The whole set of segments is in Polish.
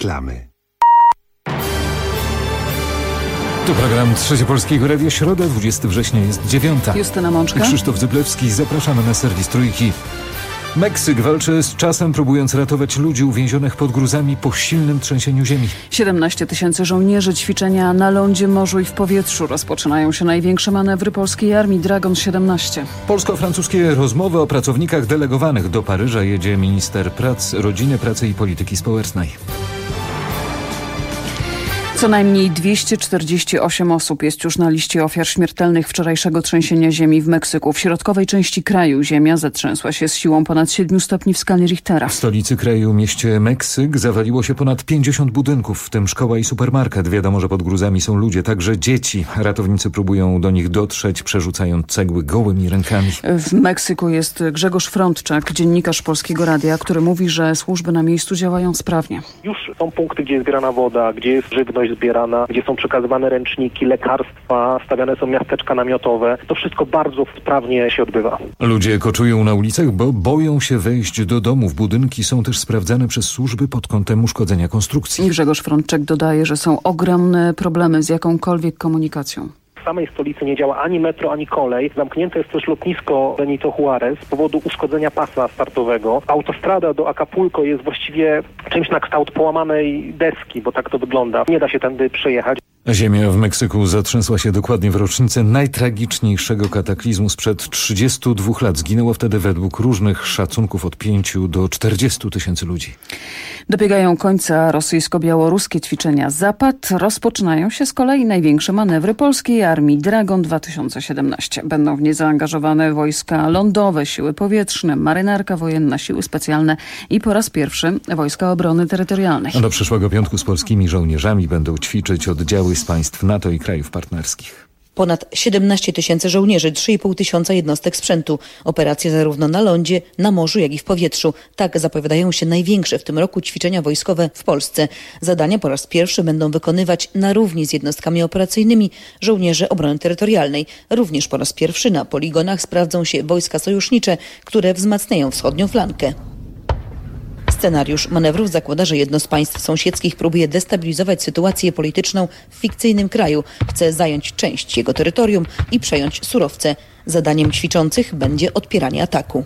Reklamy. To program Trzecie Polskiego Radia, środa, 20 września jest 9. Justyna Mączka. Krzysztof Zyblewski, zapraszamy na serwis Trójki. Meksyk walczy z czasem, próbując ratować ludzi uwięzionych pod gruzami po silnym trzęsieniu ziemi. 17 000 żołnierzy, ćwiczenia na lądzie, morzu i w powietrzu. Rozpoczynają się największe manewry polskiej armii Dragon 17. Polsko-francuskie rozmowy o pracownikach delegowanych. Do Paryża jedzie minister rodziny, pracy i polityki społecznej. Co najmniej 248 osób jest już na liście ofiar śmiertelnych wczorajszego trzęsienia ziemi w Meksyku. W środkowej części kraju ziemia zatrzęsła się z siłą ponad 7 stopni w skali Richtera. W stolicy kraju, mieście Meksyk, zawaliło się ponad 50 budynków, w tym szkoła i supermarket. Wiadomo, że pod gruzami są ludzie, także dzieci. Ratownicy próbują do nich dotrzeć, przerzucając cegły gołymi rękami. W Meksyku jest Grzegorz Frądczak, dziennikarz Polskiego Radia, który mówi, że służby na miejscu działają sprawnie. Już są punkty, gdzie jest zbierana woda, gdzie jest żywność zbierana, gdzie są przekazywane ręczniki, lekarstwa, stawiane są miasteczka namiotowe. To wszystko bardzo sprawnie się odbywa. Ludzie koczują na ulicach, bo boją się wejść do domów. Budynki są też sprawdzane przez służby pod kątem uszkodzenia konstrukcji. Grzegorz Frądczak dodaje, że są ogromne problemy z jakąkolwiek komunikacją. W samej stolicy nie działa ani metro, ani kolej. Zamknięte jest też lotnisko Benito Juarez z powodu uszkodzenia pasa startowego. Autostrada do Acapulco jest właściwie czymś na kształt połamanej deski, bo tak to wygląda. Nie da się tędy przejechać. Ziemia w Meksyku zatrzęsła się dokładnie w rocznicę najtragiczniejszego kataklizmu sprzed 32 lat. Zginęło wtedy według różnych szacunków od 5 do 40 tysięcy ludzi. Dobiegają końca rosyjsko-białoruskie ćwiczenia Zapad. Rozpoczynają się z kolei największe manewry polskiej armii Dragon 2017. Będą w nie zaangażowane wojska lądowe, siły powietrzne, marynarka wojenna, siły specjalne i po raz pierwszy wojska obrony terytorialnej. Do przyszłego piątku z polskimi żołnierzami będą ćwiczyć oddziały z państw NATO i krajów partnerskich. Ponad 17 000 żołnierzy, 3,5 tysiąca jednostek sprzętu. Operacje zarówno na lądzie, na morzu, jak i w powietrzu. Tak zapowiadają się największe w tym roku ćwiczenia wojskowe w Polsce. Zadania po raz pierwszy będą wykonywać na równi z jednostkami operacyjnymi żołnierze obrony terytorialnej. Również po raz pierwszy na poligonach sprawdzą się wojska sojusznicze, które wzmacniają wschodnią flankę. Scenariusz manewrów zakłada, że jedno z państw sąsiedzkich próbuje destabilizować sytuację polityczną w fikcyjnym kraju. Chce zająć część jego terytorium i przejąć surowce. Zadaniem ćwiczących będzie odpieranie ataku.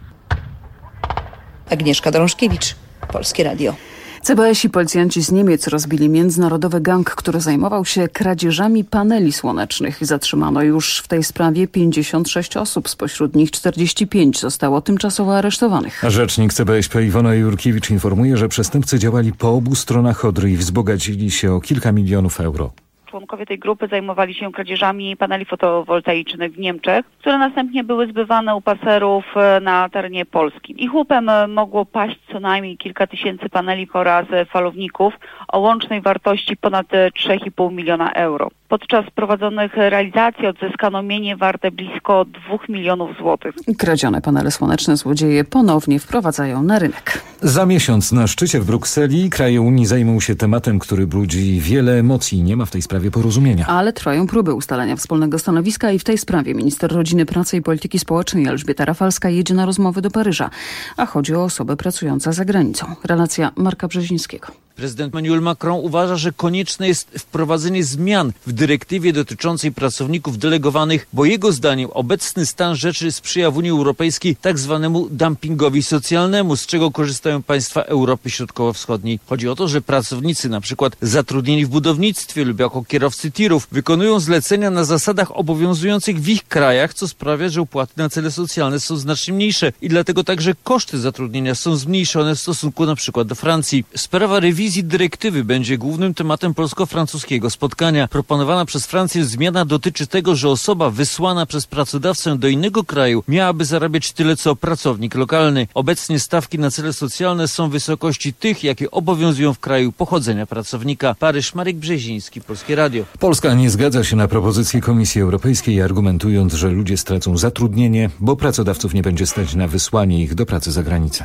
Agnieszka Drążkiewicz, Polskie Radio. CBS i policjanci z Niemiec rozbili międzynarodowy gang, który zajmował się kradzieżami paneli słonecznych. Zatrzymano już w tej sprawie 56 osób, spośród nich 45 zostało tymczasowo aresztowanych. Rzecznik CBŚP Iwona Jurkiewicz informuje, że przestępcy działali po obu stronach Odry i wzbogacili się o kilka milionów euro. Członkowie tej grupy zajmowali się kradzieżami paneli fotowoltaicznych w Niemczech, które następnie były zbywane u paserów na terenie Polski. Ich łupem mogło paść co najmniej kilka tysięcy paneli oraz falowników o łącznej wartości ponad 3,5 miliona euro. Podczas prowadzonych realizacji odzyskano mienie warte blisko 2 milionów złotych. Kradzione panele słoneczne złodzieje ponownie wprowadzają na rynek. Za miesiąc na szczycie w Brukseli kraje Unii zajmą się tematem, który budzi wiele emocji. Nie ma w tej sprawie porozumienia. Ale trwają próby ustalenia wspólnego stanowiska i w tej sprawie minister rodziny, pracy i polityki społecznej Elżbieta Rafalska jedzie na rozmowy do Paryża. A chodzi o osobę pracującą za granicą. Relacja Marka Brzezińskiego. Prezydent Emmanuel Macron uważa, że konieczne jest wprowadzenie zmian w dyrektywie dotyczącej pracowników delegowanych, bo jego zdaniem obecny stan rzeczy sprzyja w Unii Europejskiej tak zwanemu dumpingowi socjalnemu, z czego korzystają państwa Europy Środkowo-Wschodniej. Chodzi o to, że pracownicy, na przykład zatrudnieni w budownictwie lub jako kierowcy tirów, wykonują zlecenia na zasadach obowiązujących w ich krajach, co sprawia, że opłaty na cele socjalne są znacznie mniejsze i dlatego także koszty zatrudnienia są zmniejszone w stosunku na przykład do Francji. Sprawa rewizji dyrektywy będzie głównym tematem polsko-francuskiego spotkania. Proponowana przez Francję zmiana dotyczy tego, że osoba wysłana przez pracodawcę do innego kraju miałaby zarabiać tyle co pracownik lokalny. Obecnie stawki na cele socjalne są w wysokości tych, jakie obowiązują w kraju pochodzenia pracownika. Paryż, Marek Brzeziński, Polskie Radio. Polska nie zgadza się na propozycję Komisji Europejskiej, argumentując, że ludzie stracą zatrudnienie, bo pracodawców nie będzie stać na wysłanie ich do pracy za granicę.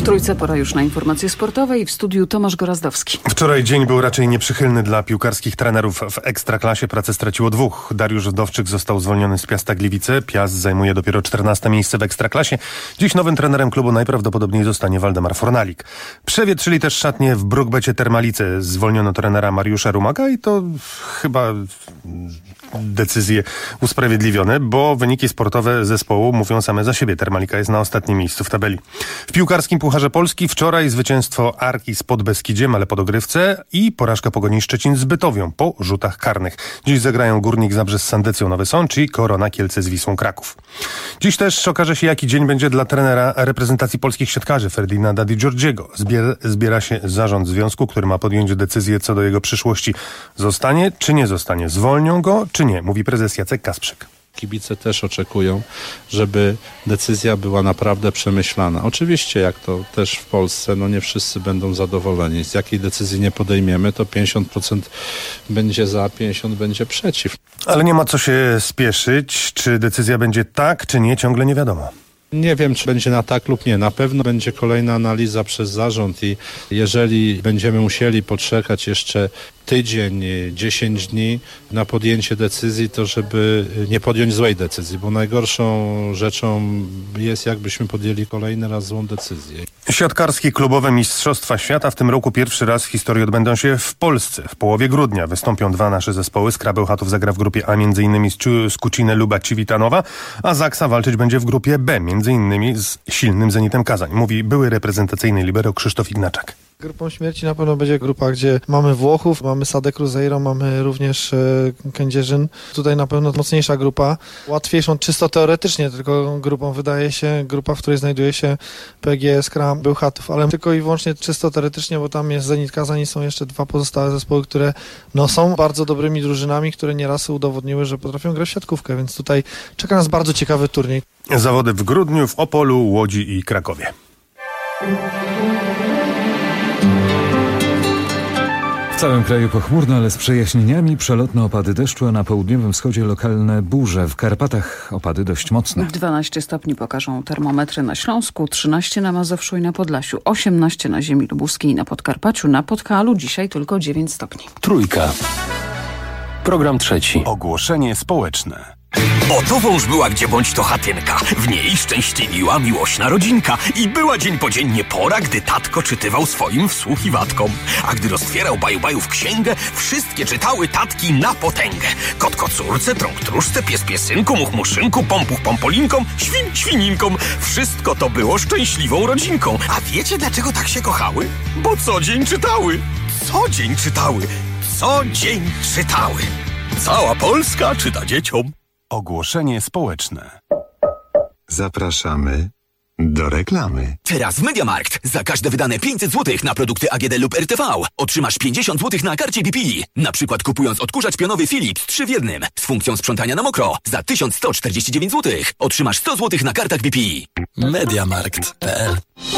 Trójce pora już na informacje sportowe i w studiu Tomasz Gorazdowski. Wczoraj dzień był raczej nieprzychylny dla piłkarskich trenerów w Ekstraklasie. Pracę straciło 2. Dariusz Wdowczyk został zwolniony z Piasta Gliwice. Piast zajmuje dopiero 14. miejsce w Ekstraklasie. Dziś nowym trenerem klubu najprawdopodobniej zostanie Waldemar Fornalik. Przewietrzyli też szatnie w Brukbecie Termalice. Zwolniono trenera Mariusza Rumaka i to chyba decyzje usprawiedliwione, bo wyniki sportowe zespołu mówią same za siebie. Termalika jest na ostatnim miejscu w tabeli. W piłkarskim Pucharze Polski wczoraj zwycięstwo Arki z Podbeskidziem, ale po dogrywce i porażka Pogoni Szczecin z Bytowią po rzutach karnych. Dziś zagrają Górnik Zabrze z Sandecją Nowy Sącz i Korona Kielce z Wisłą Kraków. Dziś też okaże się, jaki dzień będzie dla trenera reprezentacji polskich siatkarzy Ferdinanda Di Giorgiego. Zbiera się zarząd związku, który ma podjąć decyzję co do jego przyszłości. Zostanie czy nie zostanie? Zwolnią go czy nie? Mówi prezes Jacek Kasprzyk. Kibice też oczekują, żeby decyzja była naprawdę przemyślana. Oczywiście, jak to też w Polsce, nie wszyscy będą zadowoleni. Z jakiej decyzji nie podejmiemy, to 50% będzie za, 50% będzie przeciw. Ale nie ma co się spieszyć. Czy decyzja będzie tak, czy nie, ciągle nie wiadomo. Nie wiem, czy będzie na tak lub nie. Na pewno będzie kolejna analiza przez zarząd i jeżeli będziemy musieli poczekać jeszcze tydzień, 10 dni na podjęcie decyzji, to żeby nie podjąć złej decyzji, bo najgorszą rzeczą jest, jakbyśmy podjęli kolejny raz złą decyzję. Siatkarskie klubowe Mistrzostwa Świata w tym roku pierwszy raz w historii odbędą się w Polsce. W połowie grudnia wystąpią 2 nasze zespoły. Skra Bełchatów zagra w grupie A m.in. z Kucine Luba Civitanowa, a Zaksa walczyć będzie w grupie B, m.in. z silnym Zenitem Kazań. Mówi były reprezentacyjny libero Krzysztof Ignaczak. Grupą śmierci na pewno będzie grupa, gdzie mamy Włochów, mamy Sadę Cruzeiro, mamy również Kędzierzyn. Tutaj na pewno mocniejsza grupa, łatwiejszą czysto teoretycznie, tylko grupą wydaje się grupa, w której znajduje się PGE Skra Bełchatów, ale tylko i wyłącznie czysto teoretycznie, bo tam jest Zenit Kazań i są jeszcze 2 pozostałe zespoły, które są bardzo dobrymi drużynami, które nieraz udowodniły, że potrafią grać w siatkówkę, więc tutaj czeka nas bardzo ciekawy turniej. Zawody w grudniu w Opolu, Łodzi i Krakowie. W całym kraju pochmurno, ale z przejaśnieniami, przelotne opady deszczu, a na południowym wschodzie lokalne burze. W Karpatach opady dość mocne. 12 stopni pokażą termometry na Śląsku, 13 na Mazowszu i na Podlasiu, 18 na ziemi lubuskiej i na Podkarpaciu, na Podhalu dzisiaj tylko 9 stopni. Trójka. Program trzeci. Ogłoszenie społeczne. Oto wąż była gdzie bądź to chatynka. W niej szczęśliwiła miłośna rodzinka. I była dzień po dzień pora, gdy tatko czytywał swoim wsłuchiwatkom. A gdy roztwierał baju-bajów księgę, wszystkie czytały tatki na potęgę. Kot kocurce, trąg tróżce, pies piesynku, much muszynku, pompuch pompolinkom, świn świninkom. Wszystko to było szczęśliwą rodzinką. A wiecie dlaczego tak się kochały? Bo co dzień czytały. Co dzień czytały. Co dzień czytały. Cała Polska czyta dzieciom. Ogłoszenie społeczne. Zapraszamy do reklamy. Teraz w MediaMarkt za każde wydane 500 zł na produkty AGD lub RTV otrzymasz 50 zł na karcie BP. Na przykład kupując odkurzacz pionowy Philips 3 w 1 z funkcją sprzątania na mokro za 1149 zł otrzymasz 100 zł na kartach BP. MediaMarkt.pl.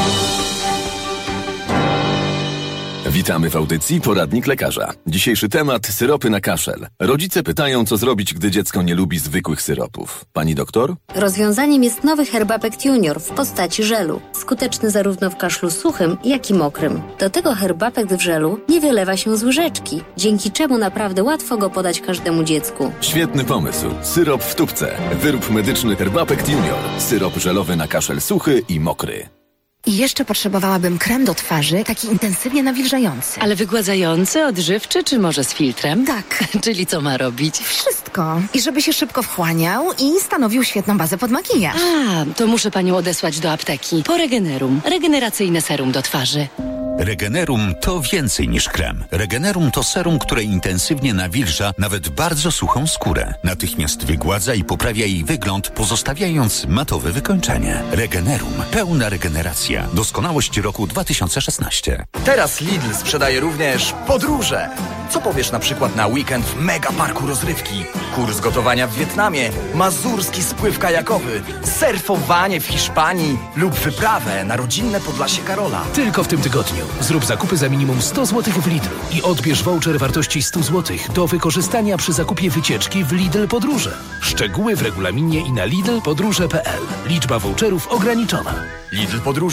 Witamy w audycji Poradnik Lekarza. Dzisiejszy temat: syropy na kaszel. Rodzice pytają, co zrobić, gdy dziecko nie lubi zwykłych syropów. Pani doktor? Rozwiązaniem jest nowy Herbapekt Junior w postaci żelu. Skuteczny zarówno w kaszlu suchym, jak i mokrym. Do tego Herbapekt w żelu nie wylewa się z łyżeczki, dzięki czemu naprawdę łatwo go podać każdemu dziecku. Świetny pomysł. Syrop w tubce. Wyrób medyczny Herbapekt Junior. Syrop żelowy na kaszel suchy i mokry. I jeszcze potrzebowałabym krem do twarzy, taki intensywnie nawilżający. Ale wygładzający, odżywczy, czy może z filtrem? Tak. Czyli co ma robić? Wszystko. I żeby się szybko wchłaniał i stanowił świetną bazę pod makijaż. A, to muszę panią odesłać do apteki. Po Regenerum. Regeneracyjne serum do twarzy. Regenerum to więcej niż krem. Regenerum to serum, które intensywnie nawilża nawet bardzo suchą skórę. Natychmiast wygładza i poprawia jej wygląd, pozostawiając matowe wykończenie. Regenerum. Pełna regeneracja. Doskonałość roku 2016. Teraz Lidl sprzedaje również podróże. Co powiesz na przykład na weekend w mega parku rozrywki? Kurs gotowania w Wietnamie, mazurski spływ kajakowy, surfowanie w Hiszpanii lub wyprawę na rodzinne Podlasie Karola. Tylko w tym tygodniu zrób zakupy za minimum 100 zł w Lidlu i odbierz voucher wartości 100 zł do wykorzystania przy zakupie wycieczki w Lidl Podróże. Szczegóły w regulaminie i na lidlpodróże.pl. Liczba voucherów ograniczona. Lidl Podróże.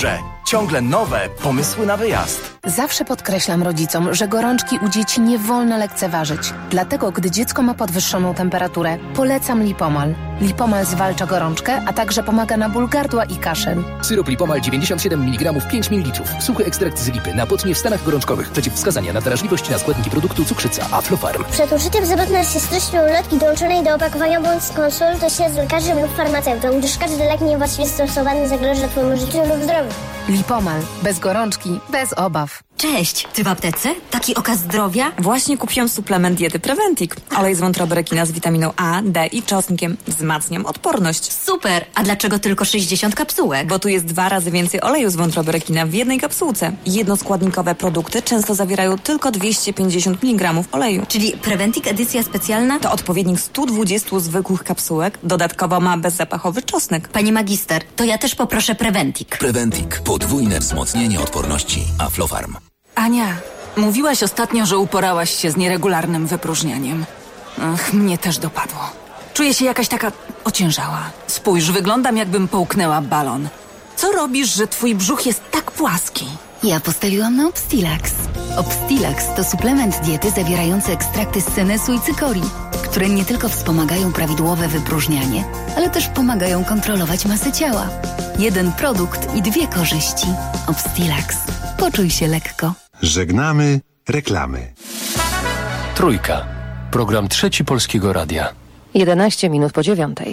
ciągle nowe pomysły na wyjazd. Zawsze podkreślam rodzicom, że gorączki u dzieci nie wolno lekceważyć. Dlatego, gdy dziecko ma podwyższoną temperaturę, polecam Lipomal. Lipomal zwalcza gorączkę, a także pomaga na ból gardła i kaszel. Syrop Lipomal 97 mg 5 ml. Suchy ekstrakt z lipy. Napotnie w stanach gorączkowych. Przeciwwskazania na wrażliwość na składniki produktu cukrzyca Aflofarm. Przed użyciem zapewne się z treścią ulotki dołączonej do opakowania bądź skonsultuj się z lekarzem lub farmaceutą, gdyż każdy lek niewłaściwie stosowany zagraża Twojemu życiu lub zdrowiu. Lipomal. Bez gorączki, bez obaw. Cześć, ty w aptece? Taki okaz zdrowia? Właśnie kupiłam suplement diety Preventic. Olej z wątroby rekina z witaminą A, D i czosnkiem. Wzmacniam odporność. Super! A dlaczego tylko 60 kapsułek? Bo tu jest 2 razy więcej oleju z wątroby rekina w jednej kapsułce. Jednoskładnikowe produkty często zawierają tylko 250 mg oleju. Czyli Preventic edycja specjalna to odpowiednik 120 zwykłych kapsułek. Dodatkowo ma bezzapachowy czosnek. Pani magister, to ja też poproszę Preventic. Preventic. Podwójne wzmocnienie odporności. Aflofarm. Ania, mówiłaś ostatnio, że uporałaś się z nieregularnym wypróżnianiem. Ach, mnie też dopadło. Czuję się jakaś taka ociężała. Spójrz, wyglądam jakbym połknęła balon. Co robisz, że twój brzuch jest tak płaski? Ja postawiłam na Obstilax. Obstilax to suplement diety zawierający ekstrakty z senesu i cykorii, które nie tylko wspomagają prawidłowe wypróżnianie, ale też pomagają kontrolować masę ciała. Jeden produkt i 2 korzyści. Obstilax. Poczuj się lekko. Żegnamy reklamy. Trójka. Program Trzeci Polskiego Radia. 11 minut po 9:00.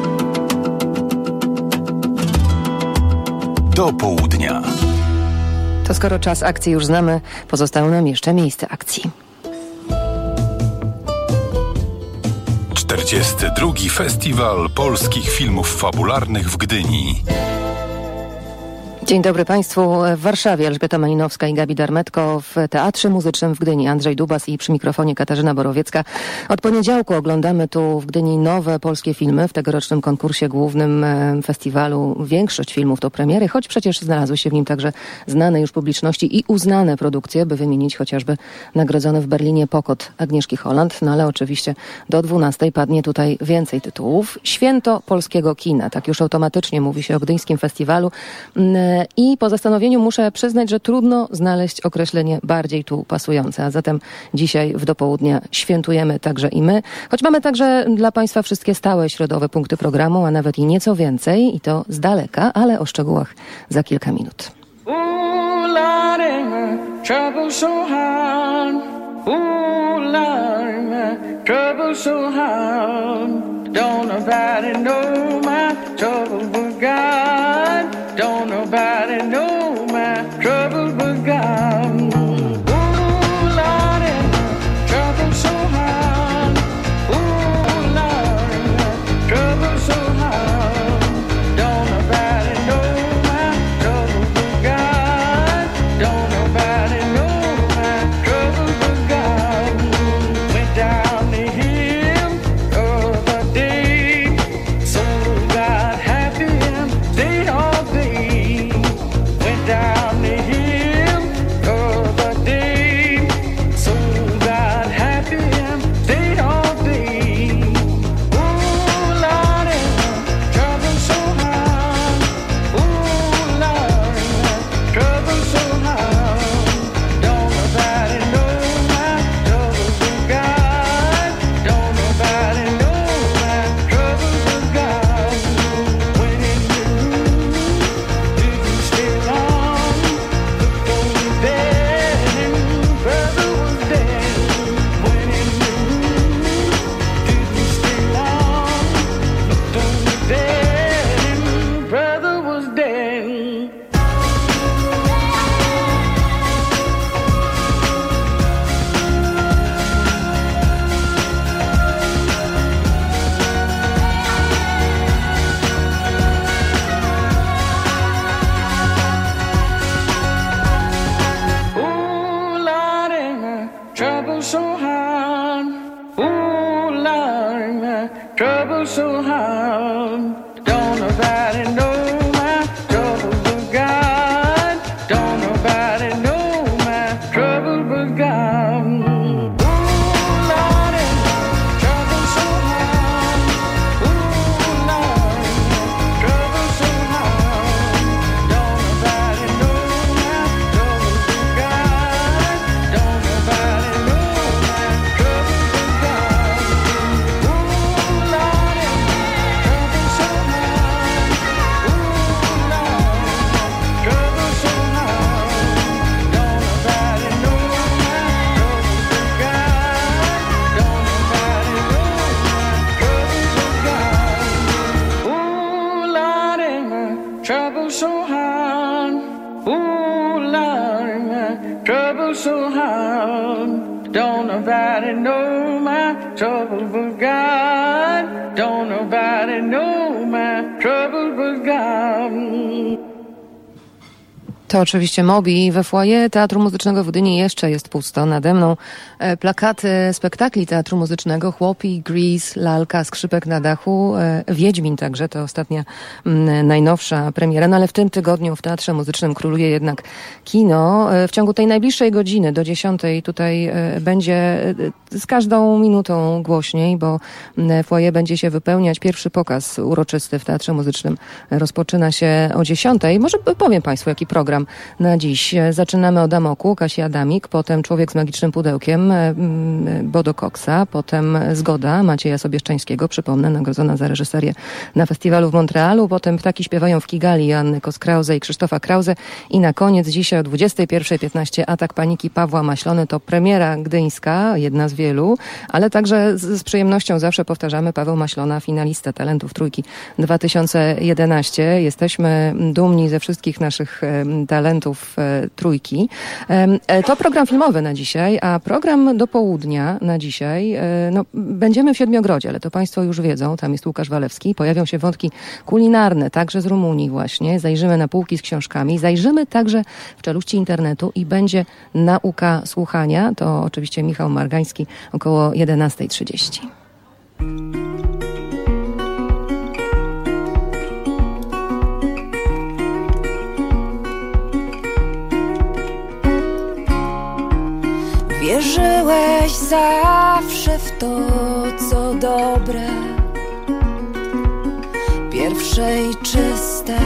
Do południa. To skoro czas akcji już znamy, pozostało nam jeszcze miejsce akcji. 42. Festiwal Polskich Filmów Fabularnych w Gdyni. Dzień dobry Państwu. W Warszawie Elżbieta Malinowska i Gabi Darmetko, w Teatrze Muzycznym w Gdyni Andrzej Dubas i przy mikrofonie Katarzyna Borowiecka. Od poniedziałku oglądamy tu w Gdyni nowe polskie filmy. W tegorocznym konkursie głównym festiwalu większość filmów to premiery, choć przecież znalazły się w nim także znane już publiczności i uznane produkcje, by wymienić chociażby nagrodzony w Berlinie Pokot Agnieszki Holland. No ale oczywiście do 12:00 padnie tutaj więcej tytułów. Święto polskiego kina. Tak już automatycznie mówi się o gdyńskim festiwalu. I po zastanowieniu muszę przyznać, że trudno znaleźć określenie bardziej tu pasujące. A zatem dzisiaj w dopołudnia świętujemy także i my. Choć mamy także dla Państwa wszystkie stałe środowe punkty programu, a nawet i nieco więcej. I to z daleka, ale o szczegółach za kilka minut. Don't nobody know my trouble but God. Don't nobody know my trouble but God. Ooh, Lord, trouble so hard. Ooh, Lord, trouble so hard. Don't nobody know my trouble but God. Don't nobody know my trouble but God. Went down the hill of a day, so got happy and stayed all day. Went down the hill of a day, so got happy and stayed all day. Ooh, Lord, trouble so hard. Ooh, Lord, trouble so hard. Don't nobody know my trouble but God. Don't nobody know my trouble but God. When in the room, didn't stay long. Looked over there and brother was dead. When in the room, didn't stay long. Looked over there and brother was dead. Ooh, Lordy, my trouble so hard. Ooh, Lordy, my trouble so hard. Don't nobody know my trouble but God. Don't nobody know my trouble but God. Ooh, Lordy, trouble so hard. Ooh, Lordy, trouble so hard. Don't nobody know trouble so hard. Ooh, Lord, my trouble so hard. Don't nobody know my trouble but God. Don't nobody know my trouble but God. To oczywiście Moby. We foyer Teatru Muzycznego w Gdyni jeszcze jest pusto. Nade mną plakaty spektakli Teatru Muzycznego. Chłopi, Grease, Lalka, Skrzypek na dachu, Wiedźmin także. To ostatnia najnowsza premiera. No ale w tym tygodniu w Teatrze Muzycznym króluje jednak kino. W ciągu tej najbliższej godziny do 10 tutaj będzie z każdą minutą głośniej, bo foyer będzie się wypełniać. Pierwszy pokaz uroczysty w Teatrze Muzycznym rozpoczyna się o 10. Może powiem Państwu, jaki program na dziś. Zaczynamy od Amoku, Kasi Adamik, potem Człowiek z magicznym pudełkiem, Bodo Coxa, potem Zgoda Macieja Sobieszczańskiego, przypomnę, nagrodzona za reżyserię na festiwalu w Montrealu, potem Ptaki śpiewają w Kigali Joanny Kos-Krause i Krzysztofa Krause i na koniec dzisiaj o 21:15 Atak paniki Pawła Maślony. To premiera gdyńska, jedna z wielu, ale także z przyjemnością zawsze powtarzamy Paweł Maślona, finalista Talentów Trójki 2011. Jesteśmy dumni ze wszystkich naszych talentów Trójki. To program filmowy na dzisiaj, a program do południa na dzisiaj, będziemy w Siedmiogrodzie, ale to Państwo już wiedzą, tam jest Łukasz Walewski, pojawią się wątki kulinarne, także z Rumunii właśnie, zajrzymy na półki z książkami, zajrzymy także w czeluści internetu i będzie nauka słuchania, to oczywiście Michał Margański około 11:30. Wierzyłeś zawsze w to, co dobre, pierwsze i czyste.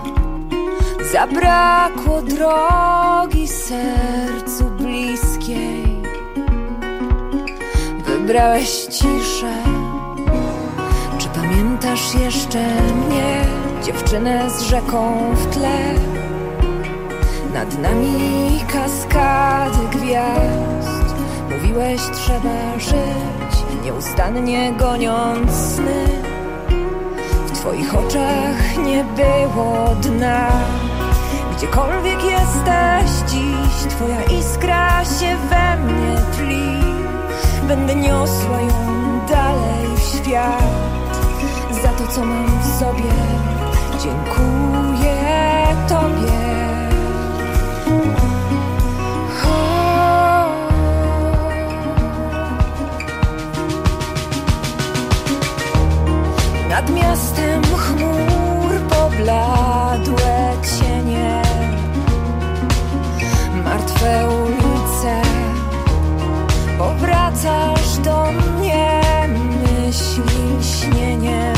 Zabrakło drogi sercu bliskiej. Wybrałeś ciszę. Czy pamiętasz jeszcze mnie, dziewczynę z rzeką w tle? Nad nami kaskady gwiazd. Mówiłeś, trzeba żyć, nieustannie goniąc sny. W twoich oczach nie było dna. Gdziekolwiek jesteś dziś, twoja iskra się we mnie tli. Będę niosła ją dalej w świat. Za to, co mam w sobie, dziękuję tobie. Nad miastem chmur pobladłe cienie, martwe ulice. Powracasz do mnie myśli śnieniem,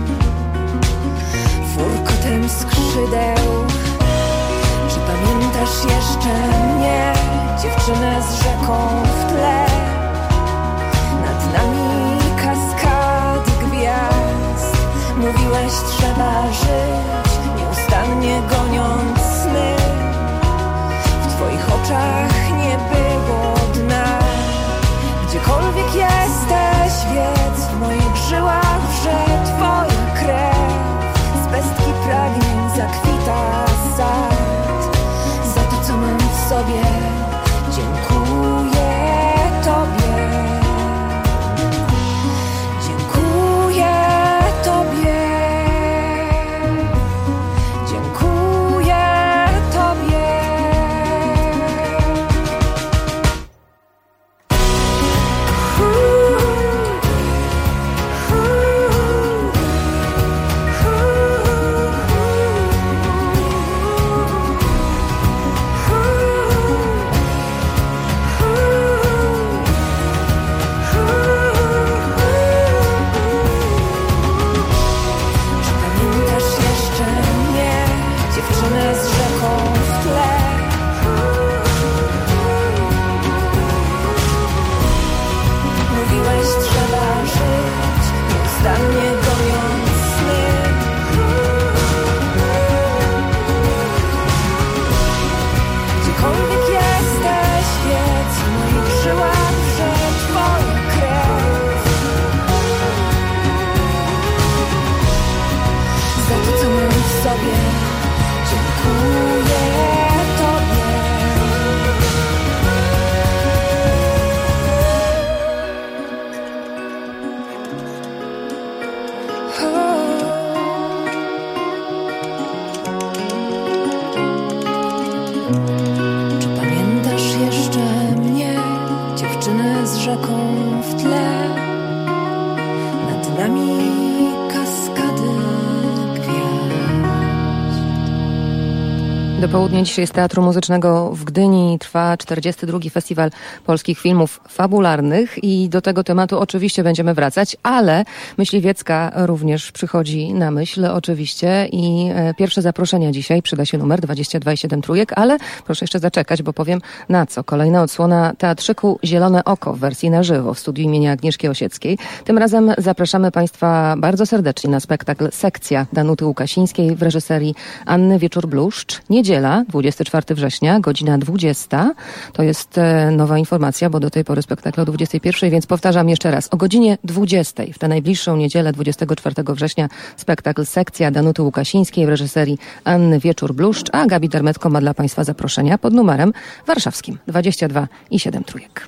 furkotem skrzydeł. Czy pamiętasz jeszcze mnie, dziewczynę z rzeką w tle? Nad nami kaskady gwiazd. Mówiłeś, trzeba żyć, nieustannie goniąc sny. W twoich oczach nie było dna. Gdziekolwiek jesteś, wiedz, w moich żyłach wrze twoja krew. Z pestki pragnień zakwita. Do południa dzisiaj z Teatru Muzycznego w Gdyni trwa 42. Festiwal Polskich Filmów Fabularnych i do tego tematu oczywiście będziemy wracać, ale Myśliwiecka również przychodzi na myśl oczywiście i pierwsze zaproszenia dzisiaj, przyda się numer 22,7 trójek, ale proszę jeszcze zaczekać, bo powiem na co. Kolejna odsłona Teatrzyku Zielone Oko w wersji na żywo w studiu imienia Agnieszki Osieckiej. Tym razem zapraszamy Państwa bardzo serdecznie na spektakl Sekcja Danuty Łukasińskiej w reżyserii Anny Wieczór-Bluszcz. Niedziela, 24 września, godzina 20. To jest nowa informacja, bo do tej pory spektakl o 21, więc powtarzam jeszcze raz. O godzinie 20 w tę najbliższą niedzielę, 24 września, spektakl Sekcja Danuty Łukasińskiej w reżyserii Anny Wieczór-Bluszcz, a Gabi Darmetko ma dla Państwa zaproszenia pod numerem warszawskim 22,7 trójek.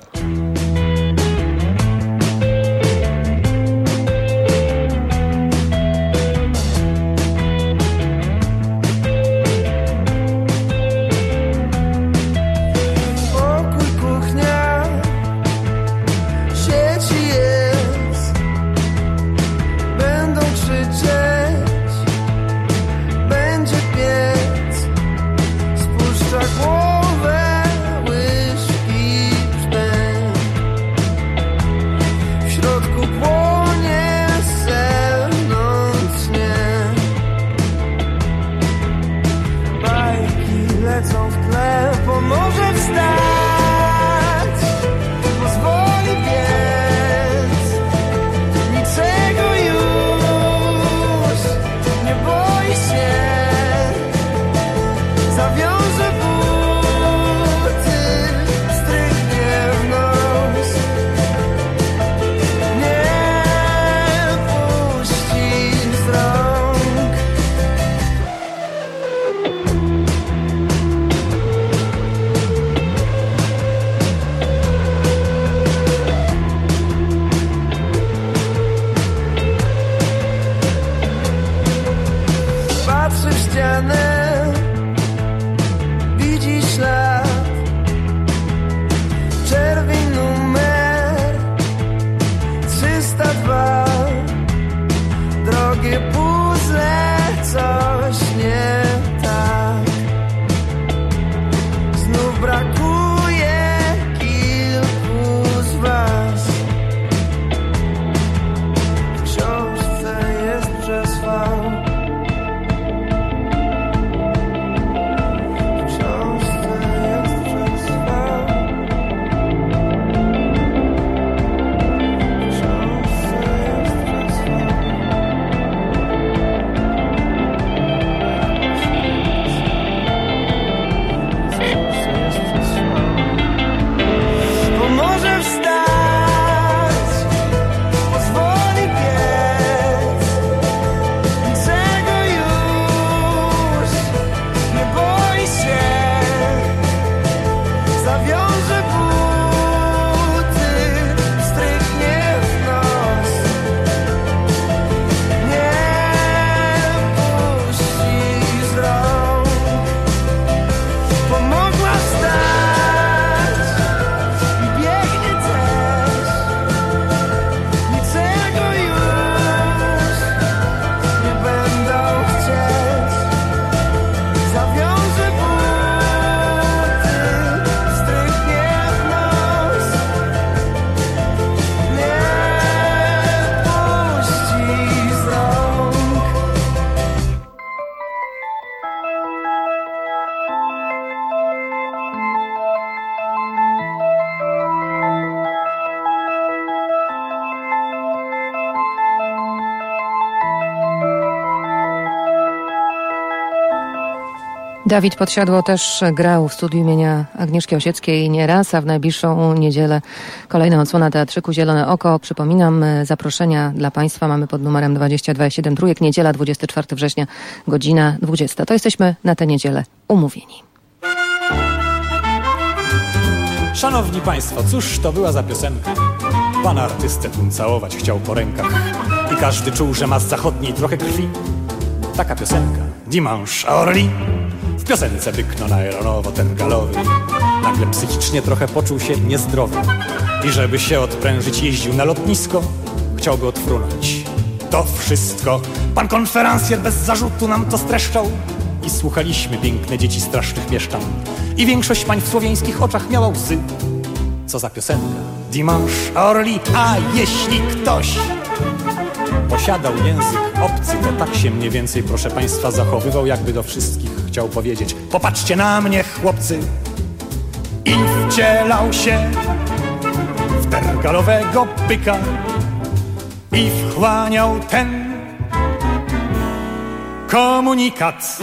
Dawid Podsiadło też grał w studiu imienia Agnieszki Osieckiej nieraz, a w najbliższą niedzielę kolejna odsłona Teatrzyku Zielone Oko. Przypominam, zaproszenia dla Państwa mamy pod numerem 22,7 trójek. Niedziela, 24 września, godzina 20. To jesteśmy na tę niedzielę umówieni. Szanowni Państwo, cóż to była za piosenka? Pan artystę tłum całować chciał po rękach i każdy czuł, że ma z zachodniej trochę krwi. Taka piosenka, Dimanche à Orly. W piosence bykno na aeronowo ten galowy nagle psychicznie trochę poczuł się niezdrowy i żeby się odprężyć jeździł na lotnisko, chciałby odfrunąć to wszystko. Pan konferencjer bez zarzutu nam to streszczał I słuchaliśmy piękne dzieci strasznych mieszczan. I większość pań w słowiańskich oczach miała łzy. Co za piosenka? Dimanche Orly. A jeśli ktoś posiadał język obcy, to tak się mniej więcej, proszę państwa, zachowywał, jakby do wszystkich chciał powiedzieć: popatrzcie na mnie, chłopcy. I wcielał się w tergalowego byka i wchłaniał ten komunikat.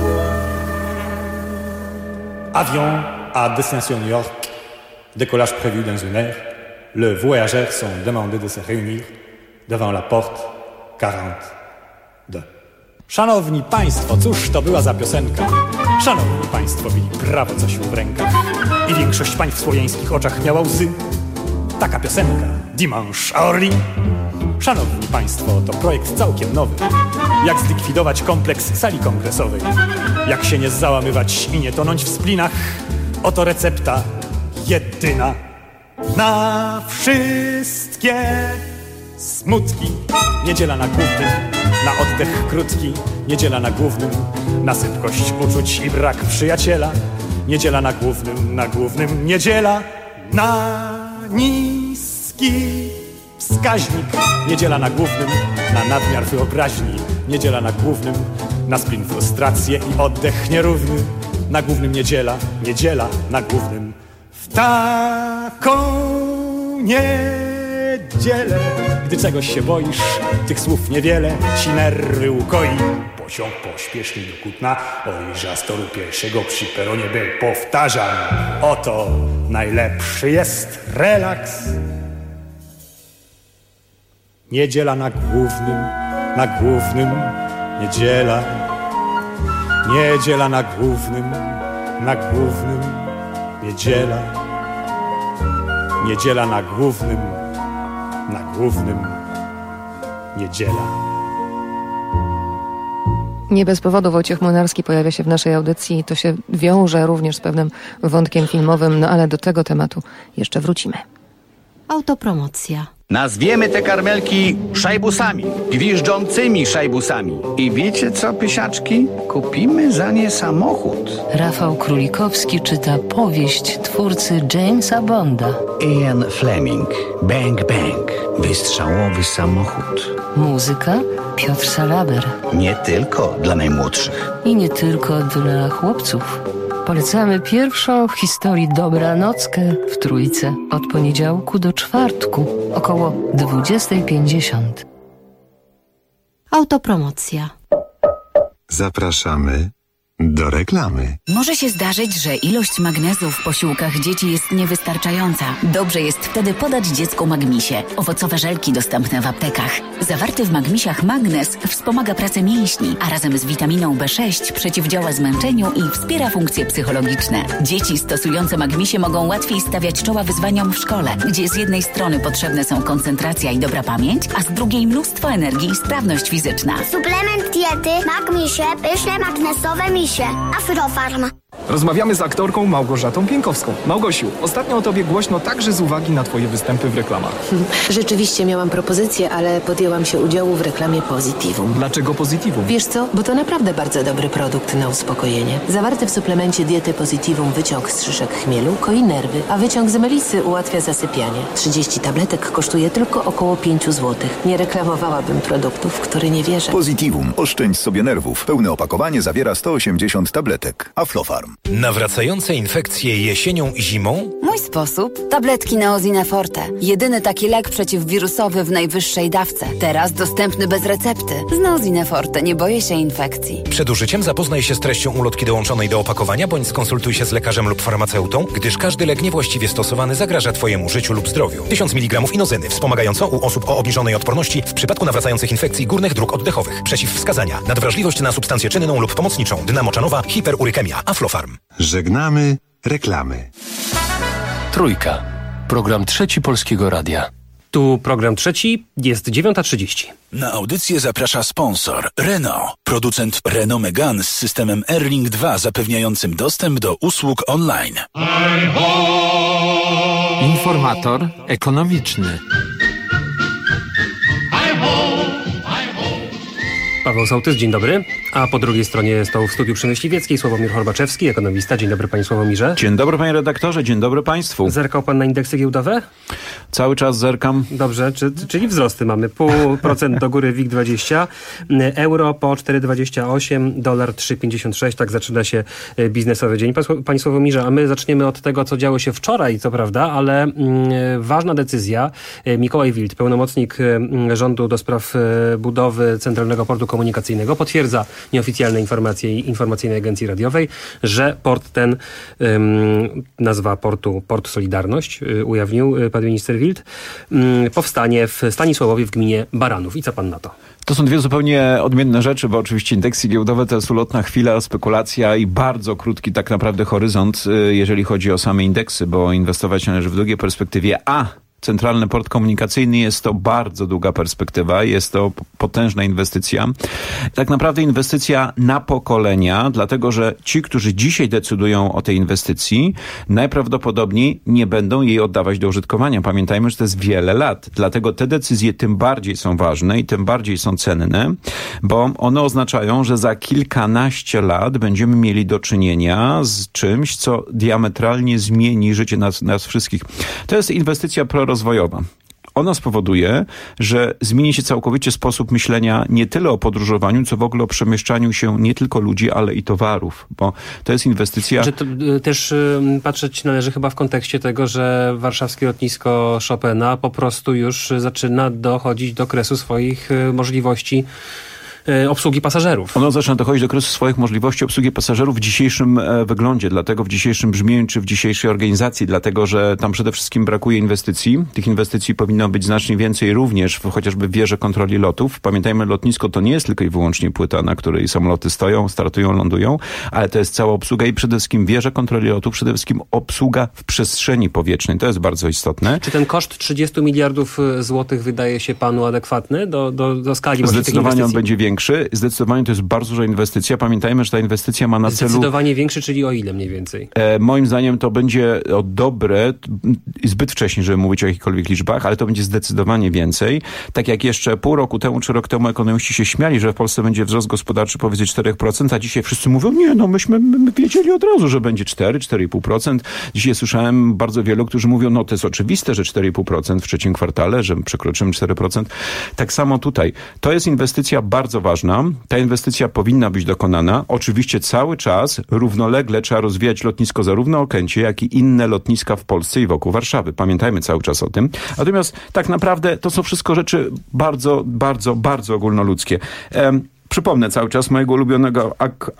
Avion à destination New York, décollage prévu dans une heure. Les voyageurs sont demandés de se réunir devant la porte 42. Szanowni państwo, cóż to była za piosenka? Szanowni państwo, mieli prawo coś w rękach. I większość pań w słowiańskich oczach miała łzy. Taka piosenka, Dimanche Orly. Szanowni państwo, to projekt całkiem nowy. Jak zlikwidować kompleks sali kongresowej? Jak się nie załamywać i nie tonąć w splinach? Oto recepta jedyna na wszystkie smutki. Niedziela na głównym, na oddech krótki. Niedziela na głównym, na sypkość uczuć i brak przyjaciela. Niedziela na głównym, niedziela na niski wskaźnik. Niedziela na głównym, na nadmiar wyobraźni. Niedziela na głównym, na splin, frustrację i oddech nierówny. Na głównym niedziela na głównym. W taką niedzielę, gdy czegoś się boisz, tych słów niewiele ci nerwy ukoi. Pociąg pośpieszny do Kutna, ojża z toru pierwszego przy peronie B. Powtarzam, oto najlepszy jest relaks. Niedziela na głównym, niedziela. Niedziela na głównym, niedziela. Niedziela na głównym, niedziela. Nie bez powodu Wojciech Młynarski pojawia się w naszej audycji. To się wiąże również z pewnym wątkiem filmowym, no ale do tego tematu jeszcze wrócimy. Autopromocja. Nazwiemy te karmelki szajbusami, gwiżdżącymi szajbusami. I wiecie co, pysiaczki? Kupimy za nie samochód. Rafał Królikowski czyta powieść twórcy Jamesa Bonda. Ian Fleming, Bang Bang, wystrzałowy samochód. Muzyka Piotr Salaber. Nie tylko dla najmłodszych. I nie tylko dla chłopców. Polecamy pierwszą w historii dobranockę w Trójce od poniedziałku do czwartku około 20:50. Autopromocja. Zapraszamy do reklamy. Może się zdarzyć, że ilość magnezu w posiłkach dzieci jest niewystarczająca. Dobrze jest wtedy podać dziecku Magmisie. Owocowe żelki dostępne w aptekach. Zawarty w Magmisiach magnez wspomaga pracę mięśni, a razem z witaminą B6 przeciwdziała zmęczeniu i wspiera funkcje psychologiczne. Dzieci stosujące Magmisie mogą łatwiej stawiać czoła wyzwaniom w szkole, gdzie z jednej strony potrzebne są koncentracja i dobra pamięć, a z drugiej mnóstwo energii i sprawność fizyczna. Suplement diety Magmisie, pyszne magnesowe misie. Afrofarm. Rozmawiamy z aktorką Małgorzatą Pienkowską. Małgosiu, ostatnio o tobie głośno także z uwagi na twoje występy w reklamach. Rzeczywiście miałam propozycję, ale podjęłam się udziału w reklamie Positivum. Dlaczego Positivum? Wiesz co? Bo to naprawdę bardzo dobry produkt na uspokojenie. Zawarty w suplemencie diety Positivum wyciąg z szyszek chmielu koi nerwy, a wyciąg z melisy ułatwia zasypianie. 30 tabletek kosztuje tylko około 5 zł. Nie reklamowałabym produktów, w które nie wierzę. Positivum. Oszczędź sobie nerwów. Pełne opakowanie zawiera 180 tabletek. Aflofarm. Nawracające infekcje jesienią i zimą? Mój sposób? Tabletki Neozine Forte. Jedyny taki lek przeciwwirusowy w najwyższej dawce. Teraz dostępny bez recepty. Z Neozine Forte nie boję się infekcji. Przed użyciem zapoznaj się z treścią ulotki dołączonej do opakowania, bądź skonsultuj się z lekarzem lub farmaceutą, gdyż każdy lek niewłaściwie stosowany zagraża twojemu życiu lub zdrowiu. 1000 mg inozyny, wspomagającą u osób o obniżonej odporności w przypadku nawracających infekcji górnych dróg oddechowych. Przeciwwskazania: nadwrażliwość na substancję czynną lub pomocniczą, dynamo-czanowa, hiperurykemia. Aflofarm. Żegnamy reklamy. Trójka. Program trzeci Polskiego Radia. Tu program trzeci, jest 9:30. Na audycję zaprasza sponsor Renault, producent Renault Megane z systemem Airlink 2 zapewniającym dostęp do usług online. Informator ekonomiczny. Paweł Sołtys, dzień dobry. A po drugiej stronie stołu w studiu przy Myśliwieckiej Sławomir Horbaczewski, ekonomista. Dzień dobry panie Sławomirze. Dzień dobry panie redaktorze, dzień dobry państwu. Zerkał pan na indeksy giełdowe? Cały czas zerkam. Dobrze, czyli wzrosty mamy. 0,5% do góry WIG20, euro po 4,28, dolar 3,56. Tak zaczyna się biznesowy dzień. Panie Sławomirze, a my zaczniemy od tego, co działo się wczoraj, co prawda, ale ważna decyzja. Mikołaj Wild, pełnomocnik rządu do spraw budowy Centralnego Portu Komunikacyjnego, potwierdza nieoficjalne informacje Informacyjnej Agencji Radiowej, że port ten, nazwa portu Port Solidarność, ujawnił pan minister Wild, powstanie w Stanisławowie w gminie Baranów. I co pan na to? To są dwie zupełnie odmienne rzeczy, bo oczywiście indeksy giełdowe to jest ulotna chwila, spekulacja i bardzo krótki tak naprawdę horyzont, jeżeli chodzi o same indeksy, bo inwestować należy w długiej perspektywie, a Centralny Port Komunikacyjny jest to bardzo długa perspektywa, jest to potężna inwestycja. Tak naprawdę inwestycja na pokolenia, dlatego że ci, którzy dzisiaj decydują o tej inwestycji, najprawdopodobniej nie będą jej oddawać do użytkowania. Pamiętajmy, że to jest wiele lat. Dlatego te decyzje tym bardziej są ważne i tym bardziej są cenne, bo one oznaczają, że za kilkanaście lat będziemy mieli do czynienia z czymś, co diametralnie zmieni życie nas wszystkich. To jest inwestycja prorozwojowa. Ona spowoduje, że zmieni się całkowicie sposób myślenia nie tyle o podróżowaniu, co w ogóle o przemieszczaniu się nie tylko ludzi, ale i towarów, bo to jest inwestycja... Że to też patrzeć należy chyba w kontekście tego, że warszawskie lotnisko Chopina po prostu już zaczyna dochodzić do kresu swoich możliwości obsługi pasażerów. Ono zaczyna dochodzić do kresu swoich możliwości obsługi pasażerów w dzisiejszym wyglądzie, dlatego w dzisiejszym brzmieniu, czy w dzisiejszej organizacji, dlatego że tam przede wszystkim brakuje inwestycji. Tych inwestycji powinno być znacznie więcej również chociażby w wieży kontroli lotów. Pamiętajmy, lotnisko to nie jest tylko i wyłącznie płyta, na której samoloty stoją, startują, lądują, ale to jest cała obsługa i przede wszystkim wieża kontroli lotów, przede wszystkim obsługa w przestrzeni powietrznej. To jest bardzo istotne. Czy ten koszt 30 miliardów złotych wydaje się panu adekwatny do skali? Zdecydowanie on będzie większy. Zdecydowanie to jest bardzo duża inwestycja. Pamiętajmy, że ta inwestycja ma na celu... Zdecydowanie większy, czyli o ile mniej więcej? Moim zdaniem to będzie dobre, zbyt wcześnie, żeby mówić o jakichkolwiek liczbach, ale to będzie zdecydowanie więcej. Tak jak jeszcze pół roku temu, czy rok temu ekonomiści się śmiali, że w Polsce będzie wzrost gospodarczy powyżej 4%, a dzisiaj wszyscy mówią, nie, no myśmy wiedzieli od razu, że będzie 4,5%. Dzisiaj słyszałem bardzo wielu, którzy mówią, no to jest oczywiste, że 4,5% w trzecim kwartale, że przekroczymy 4%. Tak samo tutaj. To jest inwestycja bardzo ważna. Ta inwestycja powinna być dokonana. Oczywiście cały czas równolegle trzeba rozwijać lotnisko zarówno Okęcie, jak i inne lotniska w Polsce i wokół Warszawy. Pamiętajmy cały czas o tym. Natomiast tak naprawdę to są wszystko rzeczy bardzo, bardzo, bardzo ogólnoludzkie. Przypomnę cały czas mojego ulubionego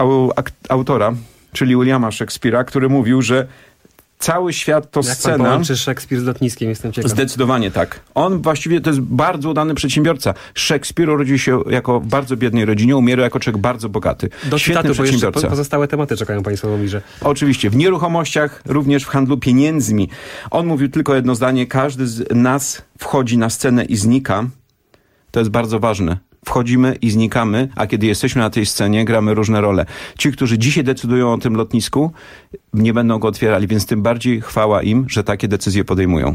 autora, czyli Williama Shakespeare'a, który mówił, że cały świat to jak scena... Jak pan połączy Szekspir z lotniskiem, jestem ciekaw. Zdecydowanie tak. On właściwie to jest bardzo udany przedsiębiorca. Szekspir urodził się jako w bardzo biednej rodzinie, umierał jako człowiek bardzo bogaty. Do Świetny cytatu, przedsiębiorca. Bo jeszcze pozostałe tematy czekają państwo Sławomirze. Oczywiście. W nieruchomościach, również w handlu pieniędzmi. On mówił tylko jedno zdanie. Każdy z nas wchodzi na scenę i znika. To jest bardzo ważne. Wchodzimy i znikamy, a kiedy jesteśmy na tej scenie, gramy różne role. Ci, którzy dzisiaj decydują o tym lotnisku, nie będą go otwierali, więc tym bardziej chwała im, że takie decyzje podejmują.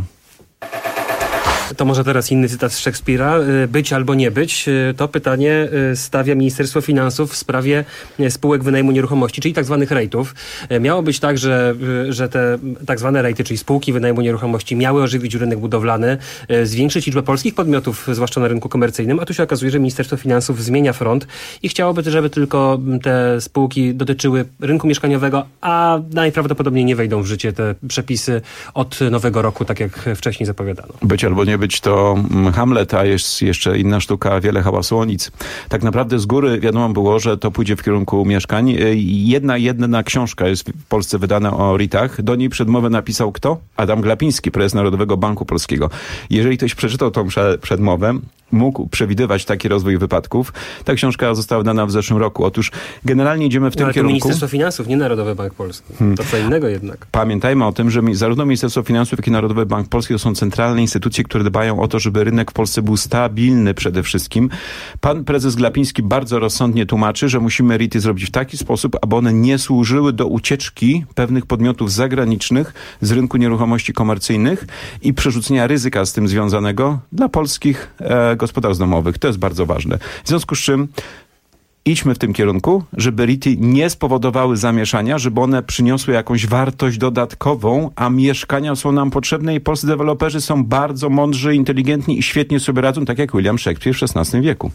To może teraz inny cytat z Szekspira. Być albo nie być, to pytanie stawia Ministerstwo Finansów w sprawie spółek wynajmu nieruchomości, czyli tak zwanych rejtów. Miało być tak, że te tak zwane rejty, czyli spółki wynajmu nieruchomości miały ożywić rynek budowlany, zwiększyć liczbę polskich podmiotów, zwłaszcza na rynku komercyjnym, a tu się okazuje, że Ministerstwo Finansów zmienia front i chciałoby, żeby tylko te spółki dotyczyły rynku mieszkaniowego, a najprawdopodobniej nie wejdą w życie te przepisy od nowego roku, tak jak wcześniej zapowiadano. Być albo nie być to Hamlet, a jest jeszcze inna sztuka, wiele hałasu o nic. Tak naprawdę z góry wiadomo było, że to pójdzie w kierunku mieszkań. Jedna książka jest w Polsce wydana o REIT-ach. Do niej przedmowę napisał kto? Adam Glapiński, prezes Narodowego Banku Polskiego. Jeżeli ktoś przeczytał tą przedmowę, mógł przewidywać taki rozwój wypadków. Ta książka została wydana w zeszłym roku. Otóż generalnie idziemy w tym kierunku. Ministerstwo Finansów, nie Narodowy Bank Polski. To co innego jednak. Pamiętajmy o tym, że zarówno Ministerstwo Finansów, jak i Narodowy Bank Polski to są centralne instytucje, które dbają o to, żeby rynek w Polsce był stabilny przede wszystkim. Pan prezes Glapiński bardzo rozsądnie tłumaczy, że musimy REIT-y zrobić w taki sposób, aby one nie służyły do ucieczki pewnych podmiotów zagranicznych z rynku nieruchomości komercyjnych i przerzucenia ryzyka z tym związanego dla polskich gospodarstw domowych. To jest bardzo ważne. W związku z czym idźmy w tym kierunku, żeby RIT-y nie spowodowały zamieszania, żeby one przyniosły jakąś wartość dodatkową, a mieszkania są nam potrzebne i polscy deweloperzy są bardzo mądrzy, inteligentni i świetnie sobie radzą, tak jak William Shakespeare w XVI wieku.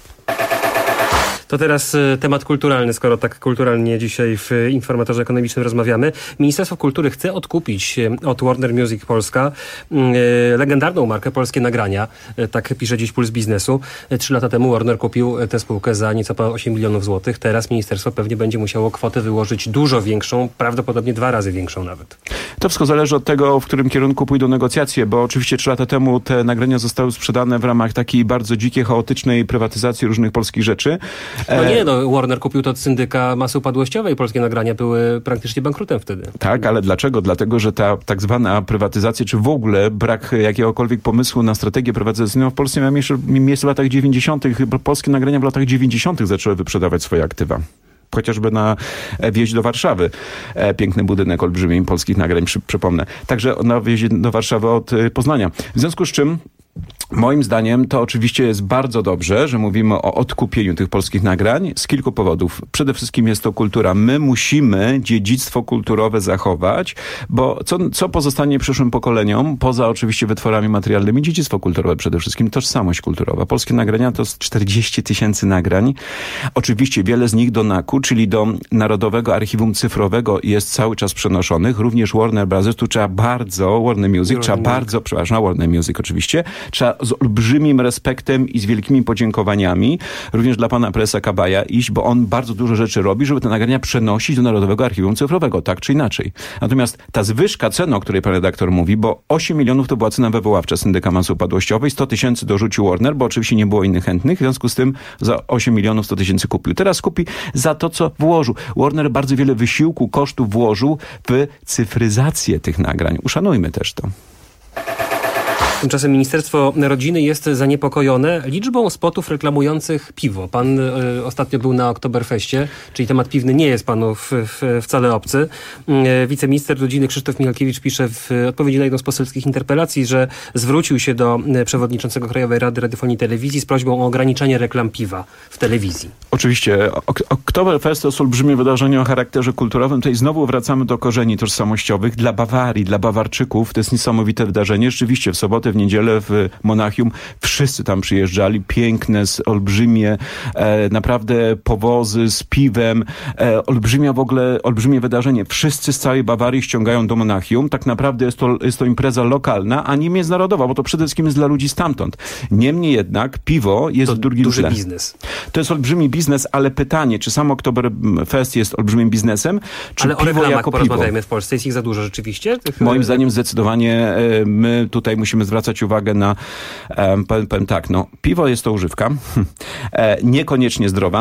To teraz temat kulturalny, skoro tak kulturalnie dzisiaj w Informatorze Ekonomicznym rozmawiamy. Ministerstwo Kultury chce odkupić od Warner Music Polska legendarną markę Polskie Nagrania. Tak pisze dziś Puls Biznesu. 3 lata temu Warner kupił tę spółkę za nieco ponad 8 milionów złotych. Teraz ministerstwo pewnie będzie musiało kwotę wyłożyć dużo większą, prawdopodobnie 2 razy większą nawet. To wszystko zależy od tego, w którym kierunku pójdą negocjacje, bo oczywiście 3 lata temu te nagrania zostały sprzedane w ramach takiej bardzo dzikiej, chaotycznej prywatyzacji różnych polskich rzeczy. Warner kupił to od syndyka masy upadłościowej. Polskie Nagrania były praktycznie bankrutem wtedy. Tak, ale dlaczego? Dlatego, że ta tak zwana prywatyzacja, czy w ogóle brak jakiegokolwiek pomysłu na strategię prywatyzacyjną w Polsce miał miejsce w latach 90. Polskie Nagrania w latach 90. zaczęły wyprzedawać swoje aktywa. Chociażby na wjeździe do Warszawy. Piękny budynek olbrzymi Polskich Nagrań, przypomnę. Także na wjeździe do Warszawy od Poznania. W związku z czym moim zdaniem to oczywiście jest bardzo dobrze, że mówimy o odkupieniu tych polskich nagrań z kilku powodów. Przede wszystkim jest to kultura. My musimy dziedzictwo kulturowe zachować, bo co pozostanie przyszłym pokoleniom, poza oczywiście wytworami materialnymi, dziedzictwo kulturowe przede wszystkim, tożsamość kulturowa. Polskie Nagrania to 40 000 nagrań. Oczywiście wiele z nich do NAK-u, czyli do Narodowego Archiwum Cyfrowego jest cały czas przenoszonych. Również Warner Brothers, tu trzeba bardzo, Warner Music oczywiście, trzeba z olbrzymim respektem i z wielkimi podziękowaniami również dla pana prezesa Kabaja iść, bo on bardzo dużo rzeczy robi, żeby te nagrania przenosić do Narodowego Archiwum Cyfrowego, tak czy inaczej. Natomiast ta zwyżka ceny, o której pan redaktor mówi, bo 8 milionów to była cena wywoławcza syndyka masy upadłościowej, 100 000 dorzucił Warner, bo oczywiście nie było innych chętnych, w związku z tym za 8 milionów 100 000 kupił. Teraz kupi za to, co włożył. Warner bardzo wiele wysiłku, kosztów włożył w cyfryzację tych nagrań. Uszanujmy też to. Tymczasem Ministerstwo Rodziny jest zaniepokojone liczbą spotów reklamujących piwo. Pan ostatnio był na Oktoberfeście, czyli temat piwny nie jest panu wcale obcy. Wiceminister Rodziny Krzysztof Michalkiewicz pisze w odpowiedzi na jedną z poselskich interpelacji, że zwrócił się do przewodniczącego Krajowej Rady Radiofonii i Telewizji z prośbą o ograniczenie reklam piwa w telewizji. Oczywiście. Oktoberfest to jest olbrzymie wydarzenie o charakterze kulturowym. Tutaj znowu wracamy do korzeni tożsamościowych. Dla Bawarii, dla Bawarczyków to jest niesamowite wydarzenie. Rzeczywiście w sobotę, w niedzielę w Monachium wszyscy tam przyjeżdżali. Piękne, olbrzymie naprawdę powozy z piwem. Olbrzymie wydarzenie. Wszyscy z całej Bawarii ściągają do Monachium. Tak naprawdę jest to impreza lokalna, a nie międzynarodowa, bo to przede wszystkim jest dla ludzi stamtąd. Niemniej jednak piwo jest w drugim duży tle. Biznes. To jest olbrzymi biznes, ale pytanie, czy sam Oktoberfest jest olbrzymim biznesem, czy ale piwo o reklamach jako porozmawiajmy w Polsce. Jest ich za dużo rzeczywiście? Moim zdaniem zdecydowanie my tutaj musimy zwracać uwagę na, powiem tak, piwo jest to używka, niekoniecznie zdrowa.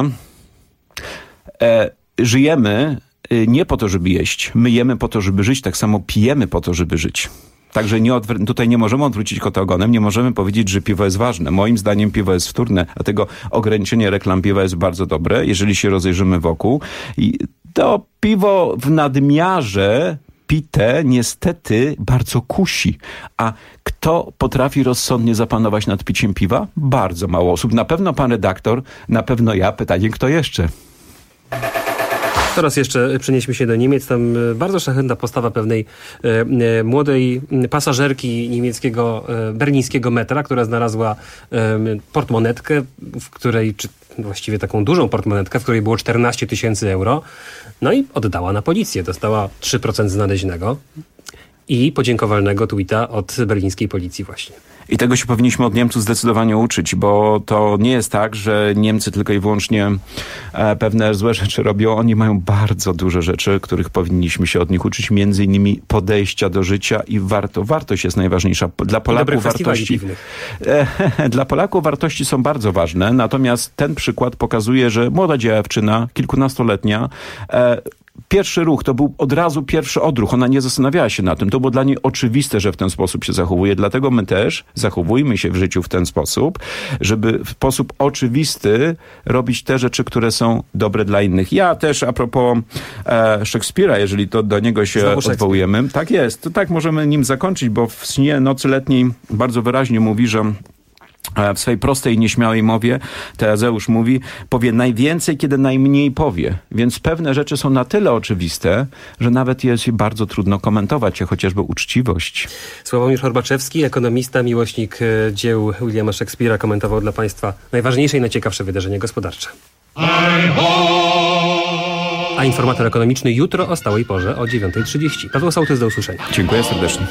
Żyjemy nie po to, żeby jeść. My jemy po to, żeby żyć, tak samo pijemy po to, żeby żyć. Także tutaj nie możemy odwrócić kota ogonem, nie możemy powiedzieć, że piwo jest ważne. Moim zdaniem piwo jest wtórne, dlatego ograniczenie reklam piwa jest bardzo dobre, jeżeli się rozejrzymy wokół. I to piwo w nadmiarze pite niestety bardzo kusi. A kto potrafi rozsądnie zapanować nad piciem piwa? Bardzo mało osób. Na pewno pan redaktor, na pewno ja. Pytanie, kto jeszcze? Teraz jeszcze przenieśmy się do Niemiec. Tam bardzo szlachetna postawa pewnej młodej pasażerki niemieckiego, berlińskiego metra, która znalazła portmonetkę, w której, czy właściwie taką dużą portmonetkę, w której było 14 000 euro. No i oddała na policję. Dostała 3% znaleźnego i podziękowalnego tweeta od berlińskiej policji właśnie. I tego się powinniśmy od Niemców zdecydowanie uczyć, bo to nie jest tak, że Niemcy tylko i wyłącznie pewne złe rzeczy robią. Oni mają bardzo dużo rzeczy, których powinniśmy się od nich uczyć, między innymi podejścia do życia i wartość jest najważniejsza. Dla Polaków wartości dla Polaków wartości są bardzo ważne, natomiast ten przykład pokazuje, że młoda dziewczyna, kilkunastoletnia, pierwszy ruch, to był od razu pierwszy odruch. Ona nie zastanawiała się na tym. To było dla niej oczywiste, że w ten sposób się zachowuje. Dlatego my też zachowujmy się w życiu w ten sposób, żeby w sposób oczywisty robić te rzeczy, które są dobre dla innych. Ja też a propos Szekspira, jeżeli to do niego się odwołujemy. Tak jest. To tak możemy nim zakończyć, bo w śnie Nocy Letniej bardzo wyraźnie mówi, że w swej prostej, nieśmiałej mowie, Teazeusz mówi, powie najwięcej, kiedy najmniej powie. Więc pewne rzeczy są na tyle oczywiste, że nawet jest bardzo trudno komentować, jak chociażby uczciwość. Sławomir Horbaczewski, ekonomista, miłośnik dzieł Williama Szekspira, komentował dla Państwa najważniejsze i najciekawsze wydarzenia gospodarcze. A informator ekonomiczny jutro o stałej porze o 9:30. Paweł Sołtys, do usłyszenia. Dziękuję serdecznie.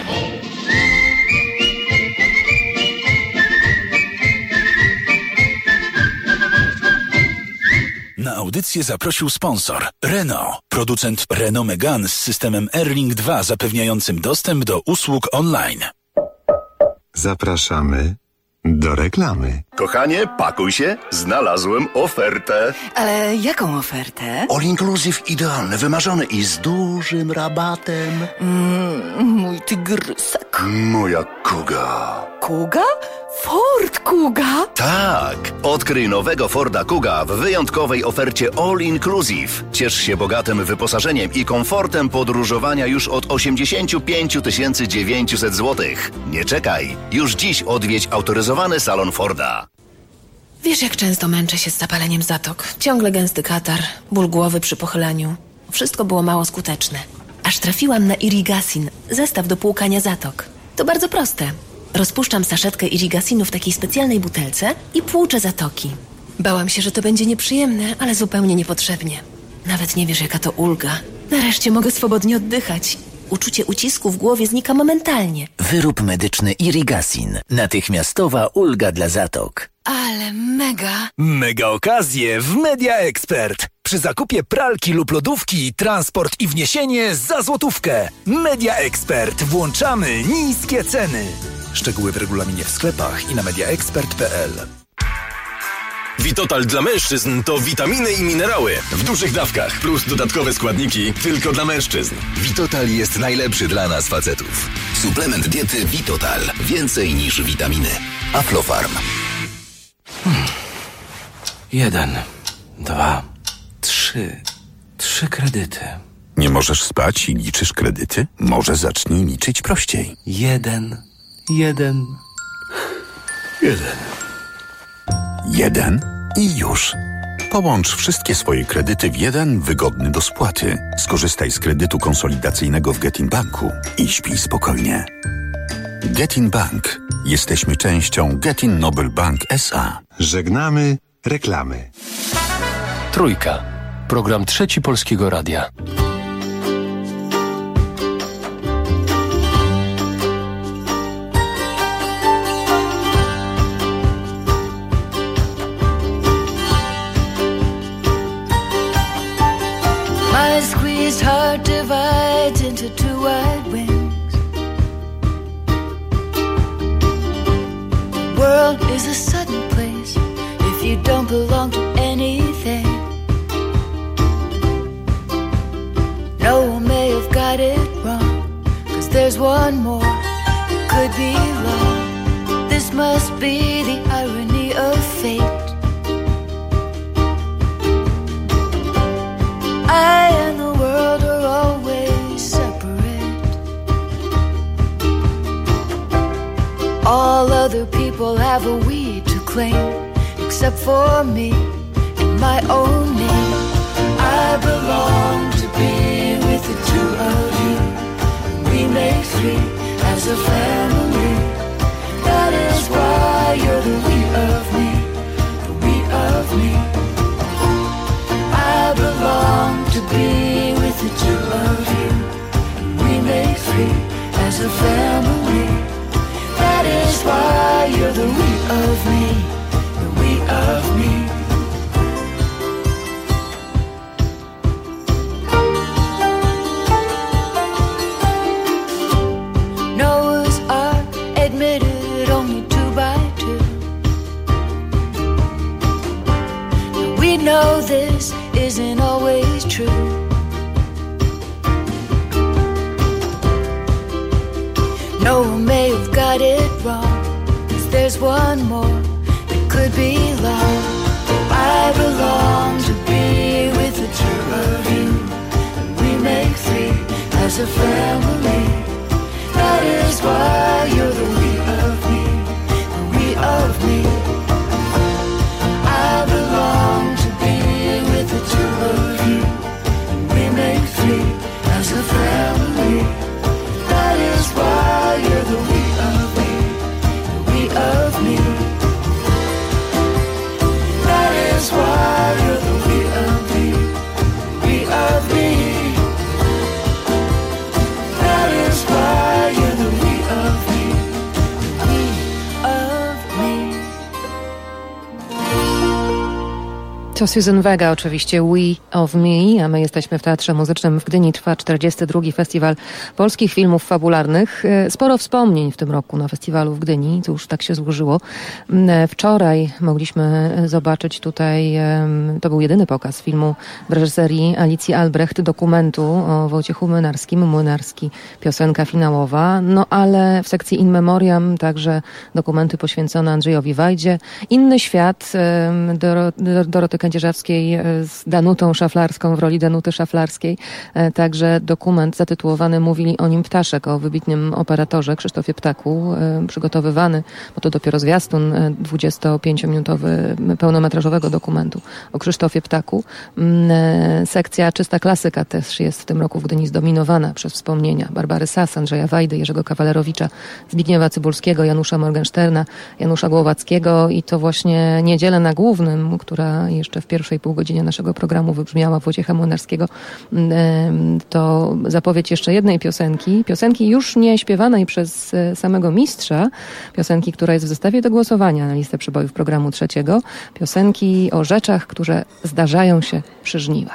Na audycję zaprosił sponsor Renault, producent Renault Megane z systemem Airlink 2 zapewniającym dostęp do usług online. Zapraszamy do reklamy. Kochanie, pakuj się, znalazłem ofertę. Ale jaką ofertę? All inclusive idealny, wymarzony i z dużym rabatem. Mój tygrysek. Moja Kuga. Kuga? Ford Kuga? Tak, odkryj nowego Forda Kuga w wyjątkowej ofercie All Inclusive. Ciesz się bogatym wyposażeniem i komfortem podróżowania już od 85 900 zł. Nie czekaj, już dziś odwiedź autoryzowany salon Forda. Wiesz, jak często męczę się z zapaleniem zatok. Ciągle gęsty katar, ból głowy przy pochyleniu. Wszystko było mało skuteczne. Aż trafiłam na Irigasin, zestaw do płukania zatok. To bardzo proste. Rozpuszczam saszetkę Irigasinu w takiej specjalnej butelce i płuczę zatoki. Bałam się, że to będzie nieprzyjemne, ale zupełnie niepotrzebnie. Nawet nie wiesz, jaka to ulga. Nareszcie mogę swobodnie oddychać. Uczucie ucisku w głowie znika momentalnie. Wyrób medyczny Irigasin. Natychmiastowa ulga dla zatok. Ale mega! Mega okazje w Media Expert. Przy zakupie pralki lub lodówki, transport i wniesienie za złotówkę. Media Expert. Włączamy niskie ceny. Szczegóły w regulaminie w sklepach i na mediaexpert.pl. Vitotal dla mężczyzn to witaminy i minerały w dużych dawkach plus dodatkowe składniki tylko dla mężczyzn. Vitotal jest najlepszy dla nas facetów. Suplement diety Vitotal. Więcej niż witaminy. Aflofarm. 1, 2, 3. 3 kredyty. Nie możesz spać i liczysz kredyty? Może zacznij liczyć prościej. 1. 1 i już. Połącz wszystkie swoje kredyty w jeden wygodny do spłaty. Skorzystaj z kredytu konsolidacyjnego w Getin Banku i śpij spokojnie. Getin Bank. Jesteśmy częścią Getin Nobel Bank S.A. Żegnamy reklamy. Trójka. Program Trzeci Polskiego Radia. My squeezed heart divides into two wide wings. The world is a sudden place if you don't belong to anything. No one may have got it wrong, 'cause there's one more that could be long. This must be the irony of fate. I and the world are always separate. All other people have a we to claim, except for me and my own name. I belong to be with the two of you, and we make three as a family. That is why you're the we of me, the we of me. I belong to be with the two of you, and we make three as a family. That is why you're the we of me, the we of me. No's are admitted only 2 by 2. We know this isn't always true. No one may have got it wrong, 'cause there's one more that could be long. I belong to be with the two of you, and we make three as a family. That is why you're the we of me, the we of To Susan Vega oczywiście, We of Me, a my jesteśmy w Teatrze Muzycznym w Gdyni. Trwa 42. Festiwal Polskich Filmów Fabularnych. Sporo wspomnień w tym roku na festiwalu w Gdyni. Cóż, tak się złożyło. Wczoraj mogliśmy zobaczyć tutaj, to był jedyny pokaz filmu w reżyserii Alicji Albrecht, dokumentu o Wojciechu Młynarskim. Młynarski, piosenka finałowa. No ale w sekcji In Memoriam także dokumenty poświęcone Andrzejowi Wajdzie. Inny świat Doroty Kędzierzawskiej z Danutą Szaflarską w roli Danuty Szaflarskiej. Także dokument zatytułowany Mówili o nim Ptaszek, o wybitnym operatorze Krzysztofie Ptaku, przygotowywany, bo to dopiero zwiastun 25-minutowy pełnometrażowego dokumentu o Krzysztofie Ptaku. Sekcja Czysta Klasyka też jest w tym roku w Gdyni zdominowana przez wspomnienia Barbary Sass, Andrzeja Wajdy, Jerzego Kawalerowicza, Zbigniewa Cybulskiego, Janusza Morgensterna, Janusza Głowackiego i to właśnie Niedzielę na Głównym, która jeszcze w pierwszej półgodzinie naszego programu wybrzmiała, Wojciecha Młynarskiego, to zapowiedź jeszcze jednej piosenki już nie śpiewanej przez samego mistrza, piosenki, która jest w zestawie do głosowania na listę przybojów programu 3, piosenki o rzeczach, które zdarzają się przy żniwach.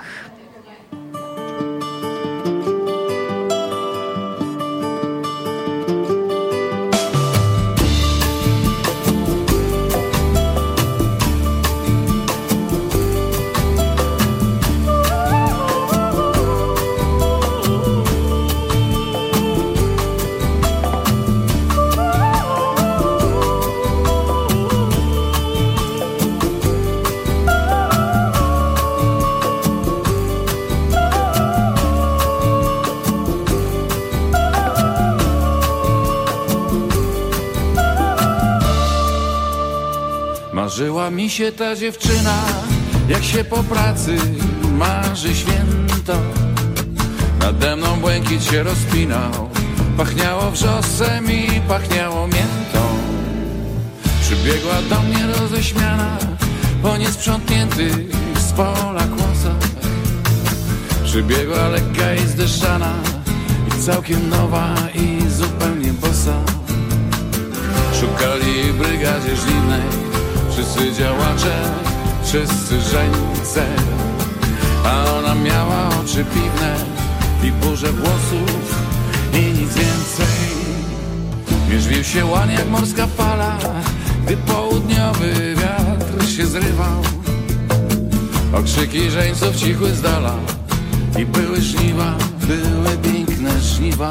Marzyła mi się ta dziewczyna, jak się po pracy marzy święto. Nade mną błękit się rozpinał, pachniało wrzosem i pachniało miętą. Przybiegła do mnie roześmiana po niesprzątniętych z pola kłosach. Przybiegła lekka i zdeszczana i całkiem nowa i zupełnie bosa. Szukali w brygadzie żniwnej wszyscy działacze, wszyscy żeńce, a ona miała oczy piwne i burzę włosów i nic więcej. Mierzwił się łań jak morska fala, gdy południowy wiatr się zrywał. Okrzyki żeńców cichły z dala i były żniwa, były piękne żniwa.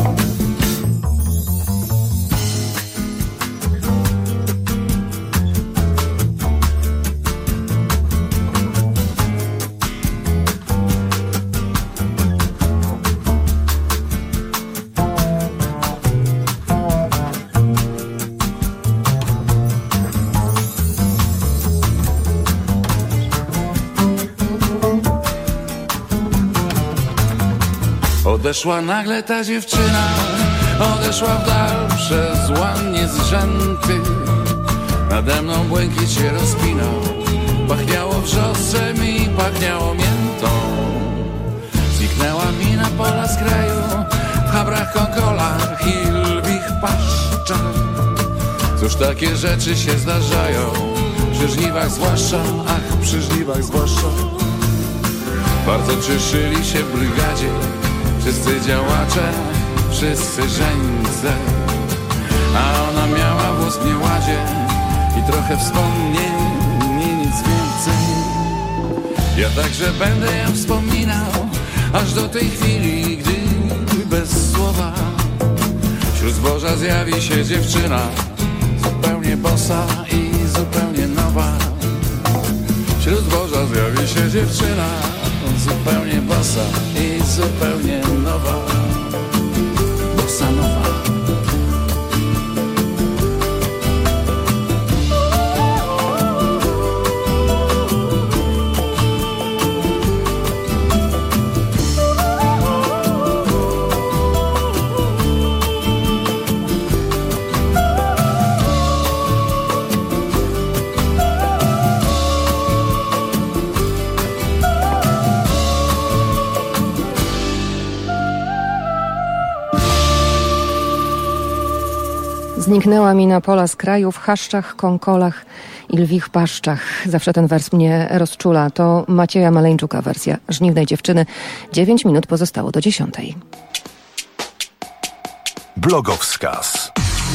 Odeszła nagle ta dziewczyna, odeszła w dal przez łan niezrzęty. Nade mną błękit się rozpinał, pachniało wrzosem i pachniało miętą. Zniknęła mi na pola z kraju, w chabrach, konkolach i lwich paszczach. Cóż takie rzeczy się zdarzają, przy żniwach zwłaszcza, ach przy żniwach zwłaszcza. Bardzo cieszyli się w brygadzie wszyscy działacze, wszyscy żeńce, a ona miała włos w nieładzie i trochę wspomnień i nic więcej. Ja także będę ją wspominał, aż do tej chwili, gdy bez słowa wśród zboża zjawi się dziewczyna, zupełnie bosa i zupełnie nowa. Wśród zboża zjawi się dziewczyna, zupełnie bosa i zupełnie nowa. Bossa nowa. Zniknęła mi na pola z kraju w chaszczach, konkolach i lwich paszczach. Zawsze ten wers mnie rozczula. To Macieja Maleńczuka wersja Żniwnej dziewczyny. 9 minut pozostało do 10. Blogowskaz.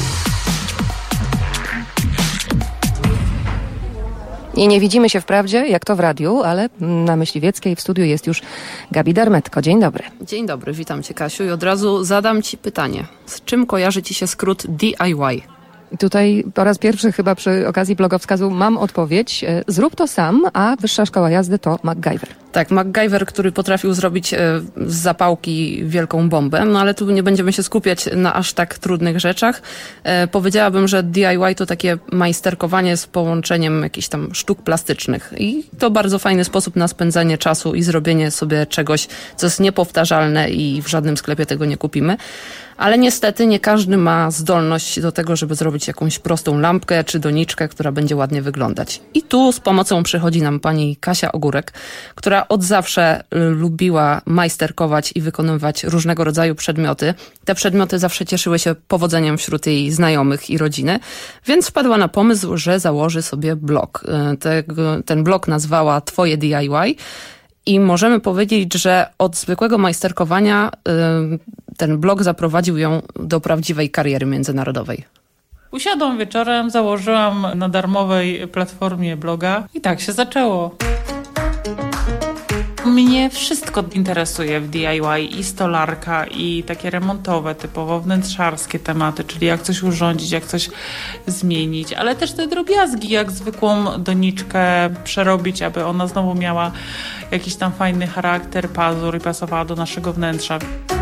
I nie widzimy się wprawdzie, jak to w radiu, ale na Myśliwieckiej w studiu jest już Gabi Darmetko. Dzień dobry. Dzień dobry, witam Cię, Kasiu, i od razu zadam Ci pytanie. Z czym kojarzy Ci się skrót DIY? Tutaj po raz pierwszy chyba przy okazji blogowskazu mam odpowiedź. Zrób to sam, a Wyższa Szkoła Jazdy to MacGyver. Tak, MacGyver, który potrafił zrobić z zapałki wielką bombę, no ale tu nie będziemy się skupiać na aż tak trudnych rzeczach. Powiedziałabym, że DIY to takie majsterkowanie z połączeniem jakichś tam sztuk plastycznych i to bardzo fajny sposób na spędzanie czasu i zrobienie sobie czegoś, co jest niepowtarzalne i w żadnym sklepie tego nie kupimy. Ale niestety nie każdy ma zdolność do tego, żeby zrobić jakąś prostą lampkę czy doniczkę, która będzie ładnie wyglądać. I tu z pomocą przychodzi nam pani Kasia Ogórek, która od zawsze lubiła majsterkować i wykonywać różnego rodzaju przedmioty. Te przedmioty zawsze cieszyły się powodzeniem wśród jej znajomych i rodziny, więc wpadła na pomysł, że założy sobie blog. Ten blog nazwała Twoje DIY. I możemy powiedzieć, że od zwykłego majsterkowania ten blog zaprowadził ją do prawdziwej kariery międzynarodowej. Usiadłam wieczorem, założyłam na darmowej platformie bloga i tak się zaczęło. Mnie wszystko interesuje w DIY, i stolarka, i takie remontowe, typowo wnętrzarskie tematy, czyli jak coś urządzić, jak coś zmienić, ale też te drobiazgi, jak zwykłą doniczkę przerobić, aby ona znowu miała jakiś tam fajny charakter, pazur i pasowała do naszego wnętrza.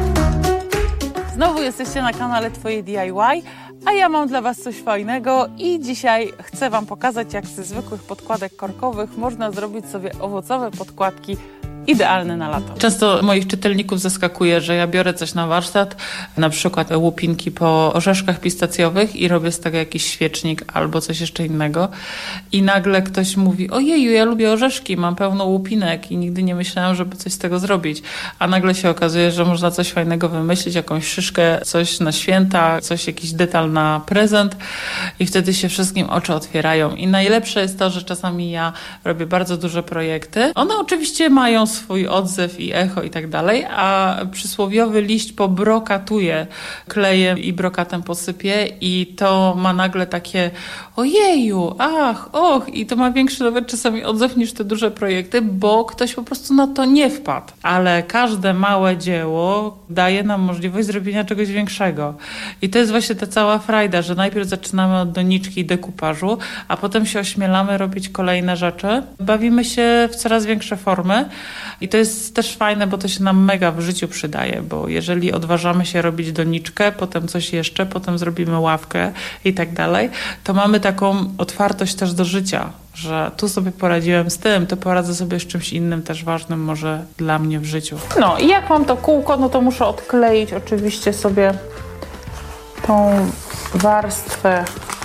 Znowu jesteście na kanale Twoje DIY, a ja mam dla Was coś fajnego i dzisiaj chcę Wam pokazać, jak ze zwykłych podkładek korkowych można zrobić sobie owocowe podkładki idealne na lato. Często moich czytelników zaskakuje, że ja biorę coś na warsztat, na przykład łupinki po orzeszkach pistacjowych i robię z tego jakiś świecznik albo coś jeszcze innego i nagle ktoś mówi: ojeju, ja lubię orzeszki, mam pełno łupinek i nigdy nie myślałam, żeby coś z tego zrobić. A nagle się okazuje, że można coś fajnego wymyślić, jakąś szyszkę, coś na święta, coś, jakiś detal na prezent i wtedy się wszystkim oczy otwierają. I najlepsze jest to, że czasami ja robię bardzo duże projekty. One oczywiście mają swój odzew i echo i tak dalej, a przysłowiowy liść pobrokatuję klejem i brokatem posypię i to ma nagle takie ojeju, ach, och, i to ma większy nawet czasami odzew niż te duże projekty, bo ktoś po prostu na to nie wpadł. Ale każde małe dzieło daje nam możliwość zrobienia czegoś większego. I to jest właśnie ta cała frajda, że najpierw zaczynamy od doniczki i dekupażu, a potem się ośmielamy robić kolejne rzeczy. Bawimy się w coraz większe formy i to jest też fajne, bo to się nam mega w życiu przydaje, bo jeżeli odważamy się robić doniczkę, potem coś jeszcze, potem zrobimy ławkę i tak dalej, to mamy taką otwartość też do życia, że tu sobie poradziłem z tym, to poradzę sobie z czymś innym też ważnym może dla mnie w życiu. No i jak mam to kółko, no to muszę odkleić oczywiście sobie tą warstwę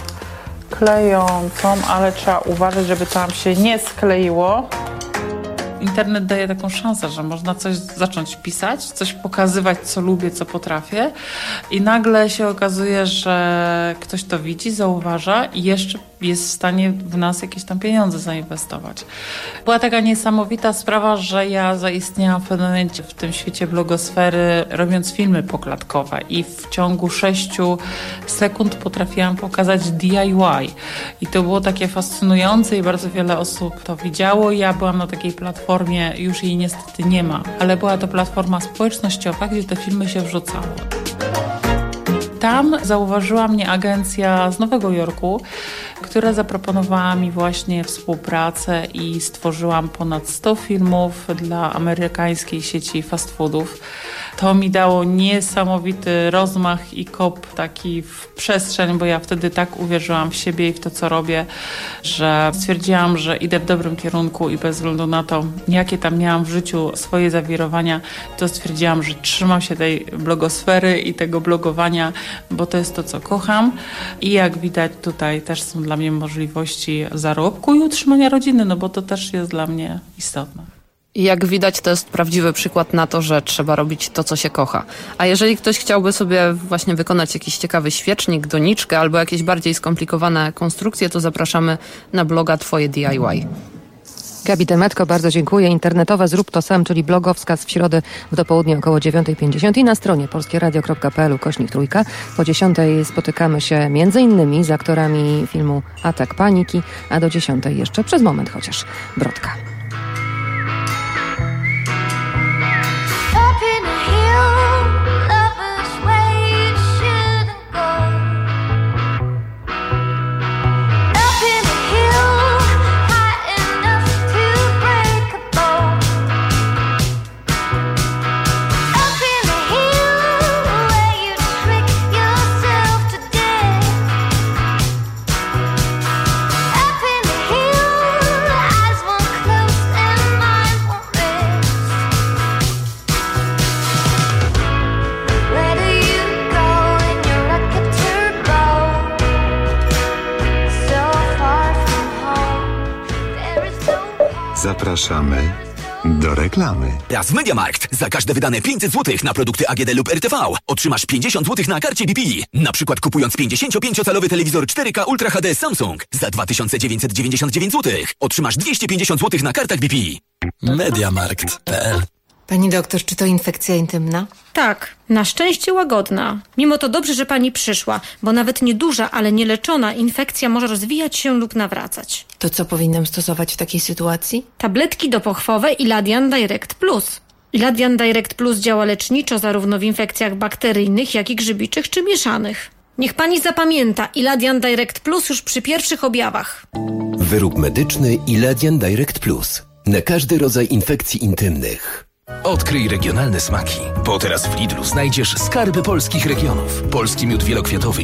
klejącą, ale trzeba uważać, żeby to nam się nie skleiło. Internet daje taką szansę, że można coś zacząć pisać, coś pokazywać, co lubię, co potrafię i nagle się okazuje, że ktoś to widzi, zauważa i jeszcze jest w stanie w nas jakieś tam pieniądze zainwestować. Była taka niesamowita sprawa, że ja zaistniałam w pewnym momencie w tym świecie blogosfery, robiąc filmy poklatkowe i w ciągu 6 sekund potrafiłam pokazać DIY. I to było takie fascynujące i bardzo wiele osób to widziało. Ja byłam na takiej platformie, już jej niestety nie ma, ale była to platforma społecznościowa, gdzie te filmy się wrzucało. Tam zauważyła mnie agencja z Nowego Jorku, która zaproponowała mi właśnie współpracę i stworzyłam ponad 100 filmów dla amerykańskiej sieci fast foodów. To mi dało niesamowity rozmach i kop taki w przestrzeń, bo ja wtedy tak uwierzyłam w siebie i w to, co robię, że stwierdziłam, że idę w dobrym kierunku i bez względu na to, jakie tam miałam w życiu swoje zawirowania, to stwierdziłam, że trzymam się tej blogosfery i tego blogowania, bo to jest to, co kocham. I jak widać, tutaj też są dla mnie możliwości zarobku i utrzymania rodziny, no bo to też jest dla mnie istotne. Jak widać, to jest prawdziwy przykład na to, że trzeba robić to, co się kocha. A jeżeli ktoś chciałby sobie właśnie wykonać jakiś ciekawy świecznik, doniczkę albo jakieś bardziej skomplikowane konstrukcje, to zapraszamy na bloga Twoje DIY. Gabi Demetko, bardzo dziękuję. Internetowe Zrób to sam, czyli blogowskaz w środę w dopołudnie około 9:50 i na stronie polskieradio.pl/3. Po 10:00 spotykamy się m.in. z aktorami filmu Atak Paniki, a do 10:00 jeszcze przez moment chociaż Brodka. Zapraszamy do reklamy. Teraz w MediaMarkt. Za każde wydane 500 zł na produkty AGD lub RTV otrzymasz 50 zł na karcie BP. Na przykład kupując 55-calowy telewizor 4K Ultra HD Samsung za 2999 zł otrzymasz 250 zł na kartach BP. MediaMarkt.pl. Pani doktor, czy to infekcja intymna? Tak, na szczęście łagodna. Mimo to dobrze, że pani przyszła, bo nawet nieduża, ale nieleczona infekcja może rozwijać się lub nawracać. To co powinnam stosować w takiej sytuacji? Tabletki dopochwowe Iladian Direct Plus. Iladian Direct Plus działa leczniczo zarówno w infekcjach bakteryjnych, jak i grzybiczych czy mieszanych. Niech pani zapamięta Iladian Direct Plus już przy pierwszych objawach. Wyrób medyczny Iladian Direct Plus. Na każdy rodzaj infekcji intymnych. Odkryj regionalne smaki, bo teraz w Lidlu znajdziesz skarby polskich regionów. Polski miód wielokwiatowy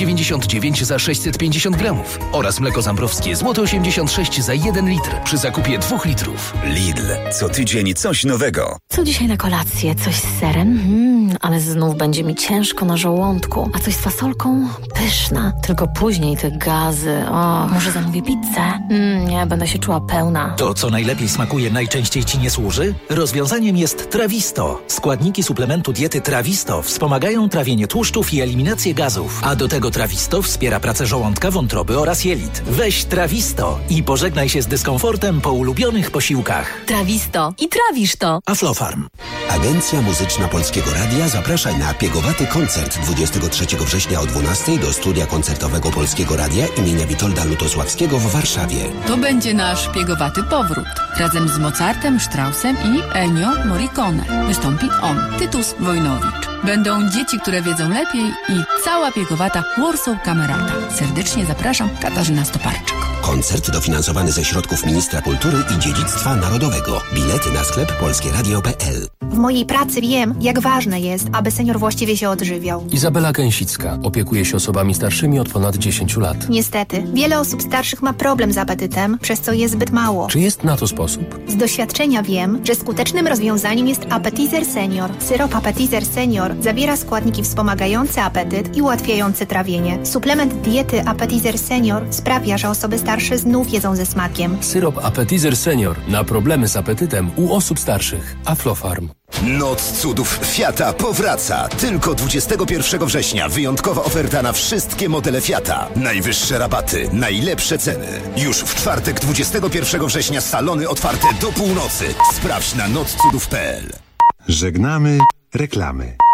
9,99 za 650 gramów oraz mleko zambrowskie złote 86 za 1 litr przy zakupie 2 litrów. Lidl, co tydzień coś nowego. Co dzisiaj na kolację? Coś z serem? Ale znów będzie mi ciężko na żołądku. A coś z fasolką? Pyszna. Tylko później te gazy. Może zamówię pizzę? Nie, będę się czuła pełna. To, co najlepiej smakuje, najczęściej ci nie służy? Rozwiązaniem jest Trawisto. Składniki suplementu diety Trawisto wspomagają trawienie tłuszczów i eliminację gazów. A do tego Trawisto wspiera pracę żołądka, wątroby oraz jelit. Weź Trawisto i pożegnaj się z dyskomfortem po ulubionych posiłkach. Trawisto i trawisz to. Aflofarm. Agencja Muzyczna Polskiego Radia zaprasza na piegowaty koncert 23 września o 12:00 do studia koncertowego Polskiego Radia imienia Witolda Lutosławskiego w Warszawie. To będzie nasz piegowaty powrót. Razem z Mozartem, Straussem i Ennio Morricone. Wystąpi on, Tytus Wojnowicz. Będą dzieci, które wiedzą lepiej i cała piegowata Warsaw Kamerata. Serdecznie zapraszam, Katarzyna Stoparczyk. Koncert dofinansowany ze środków Ministra Kultury i Dziedzictwa Narodowego. Bilety na sklep polskieradio.pl. W mojej pracy wiem, jak ważne jest, aby senior właściwie się odżywiał. Izabela Gęsicka opiekuje się osobami starszymi od ponad 10 lat. Niestety, wiele osób starszych ma problem z apetytem, przez co je zbyt mało. Czy jest na to sposób? Z doświadczenia wiem, że skutecznym rozwiązaniem jest Appetizer Senior. Syrop Appetizer Senior zawiera składniki wspomagające apetyt i ułatwiające trawienie. Suplement diety Appetizer Senior sprawia, że osoby starsze znów jedzą ze smakiem. Syrop Appetizer Senior na problemy z apetytem u osób starszych. Aflofarm. Noc cudów Fiata powraca. Tylko 21 września wyjątkowa oferta na wszystkie modele Fiata. Najwyższe rabaty, najlepsze ceny. Już w czwartek 21 września salony otwarte do północy. Sprawdź na nocudów.pl. Żegnamy reklamy.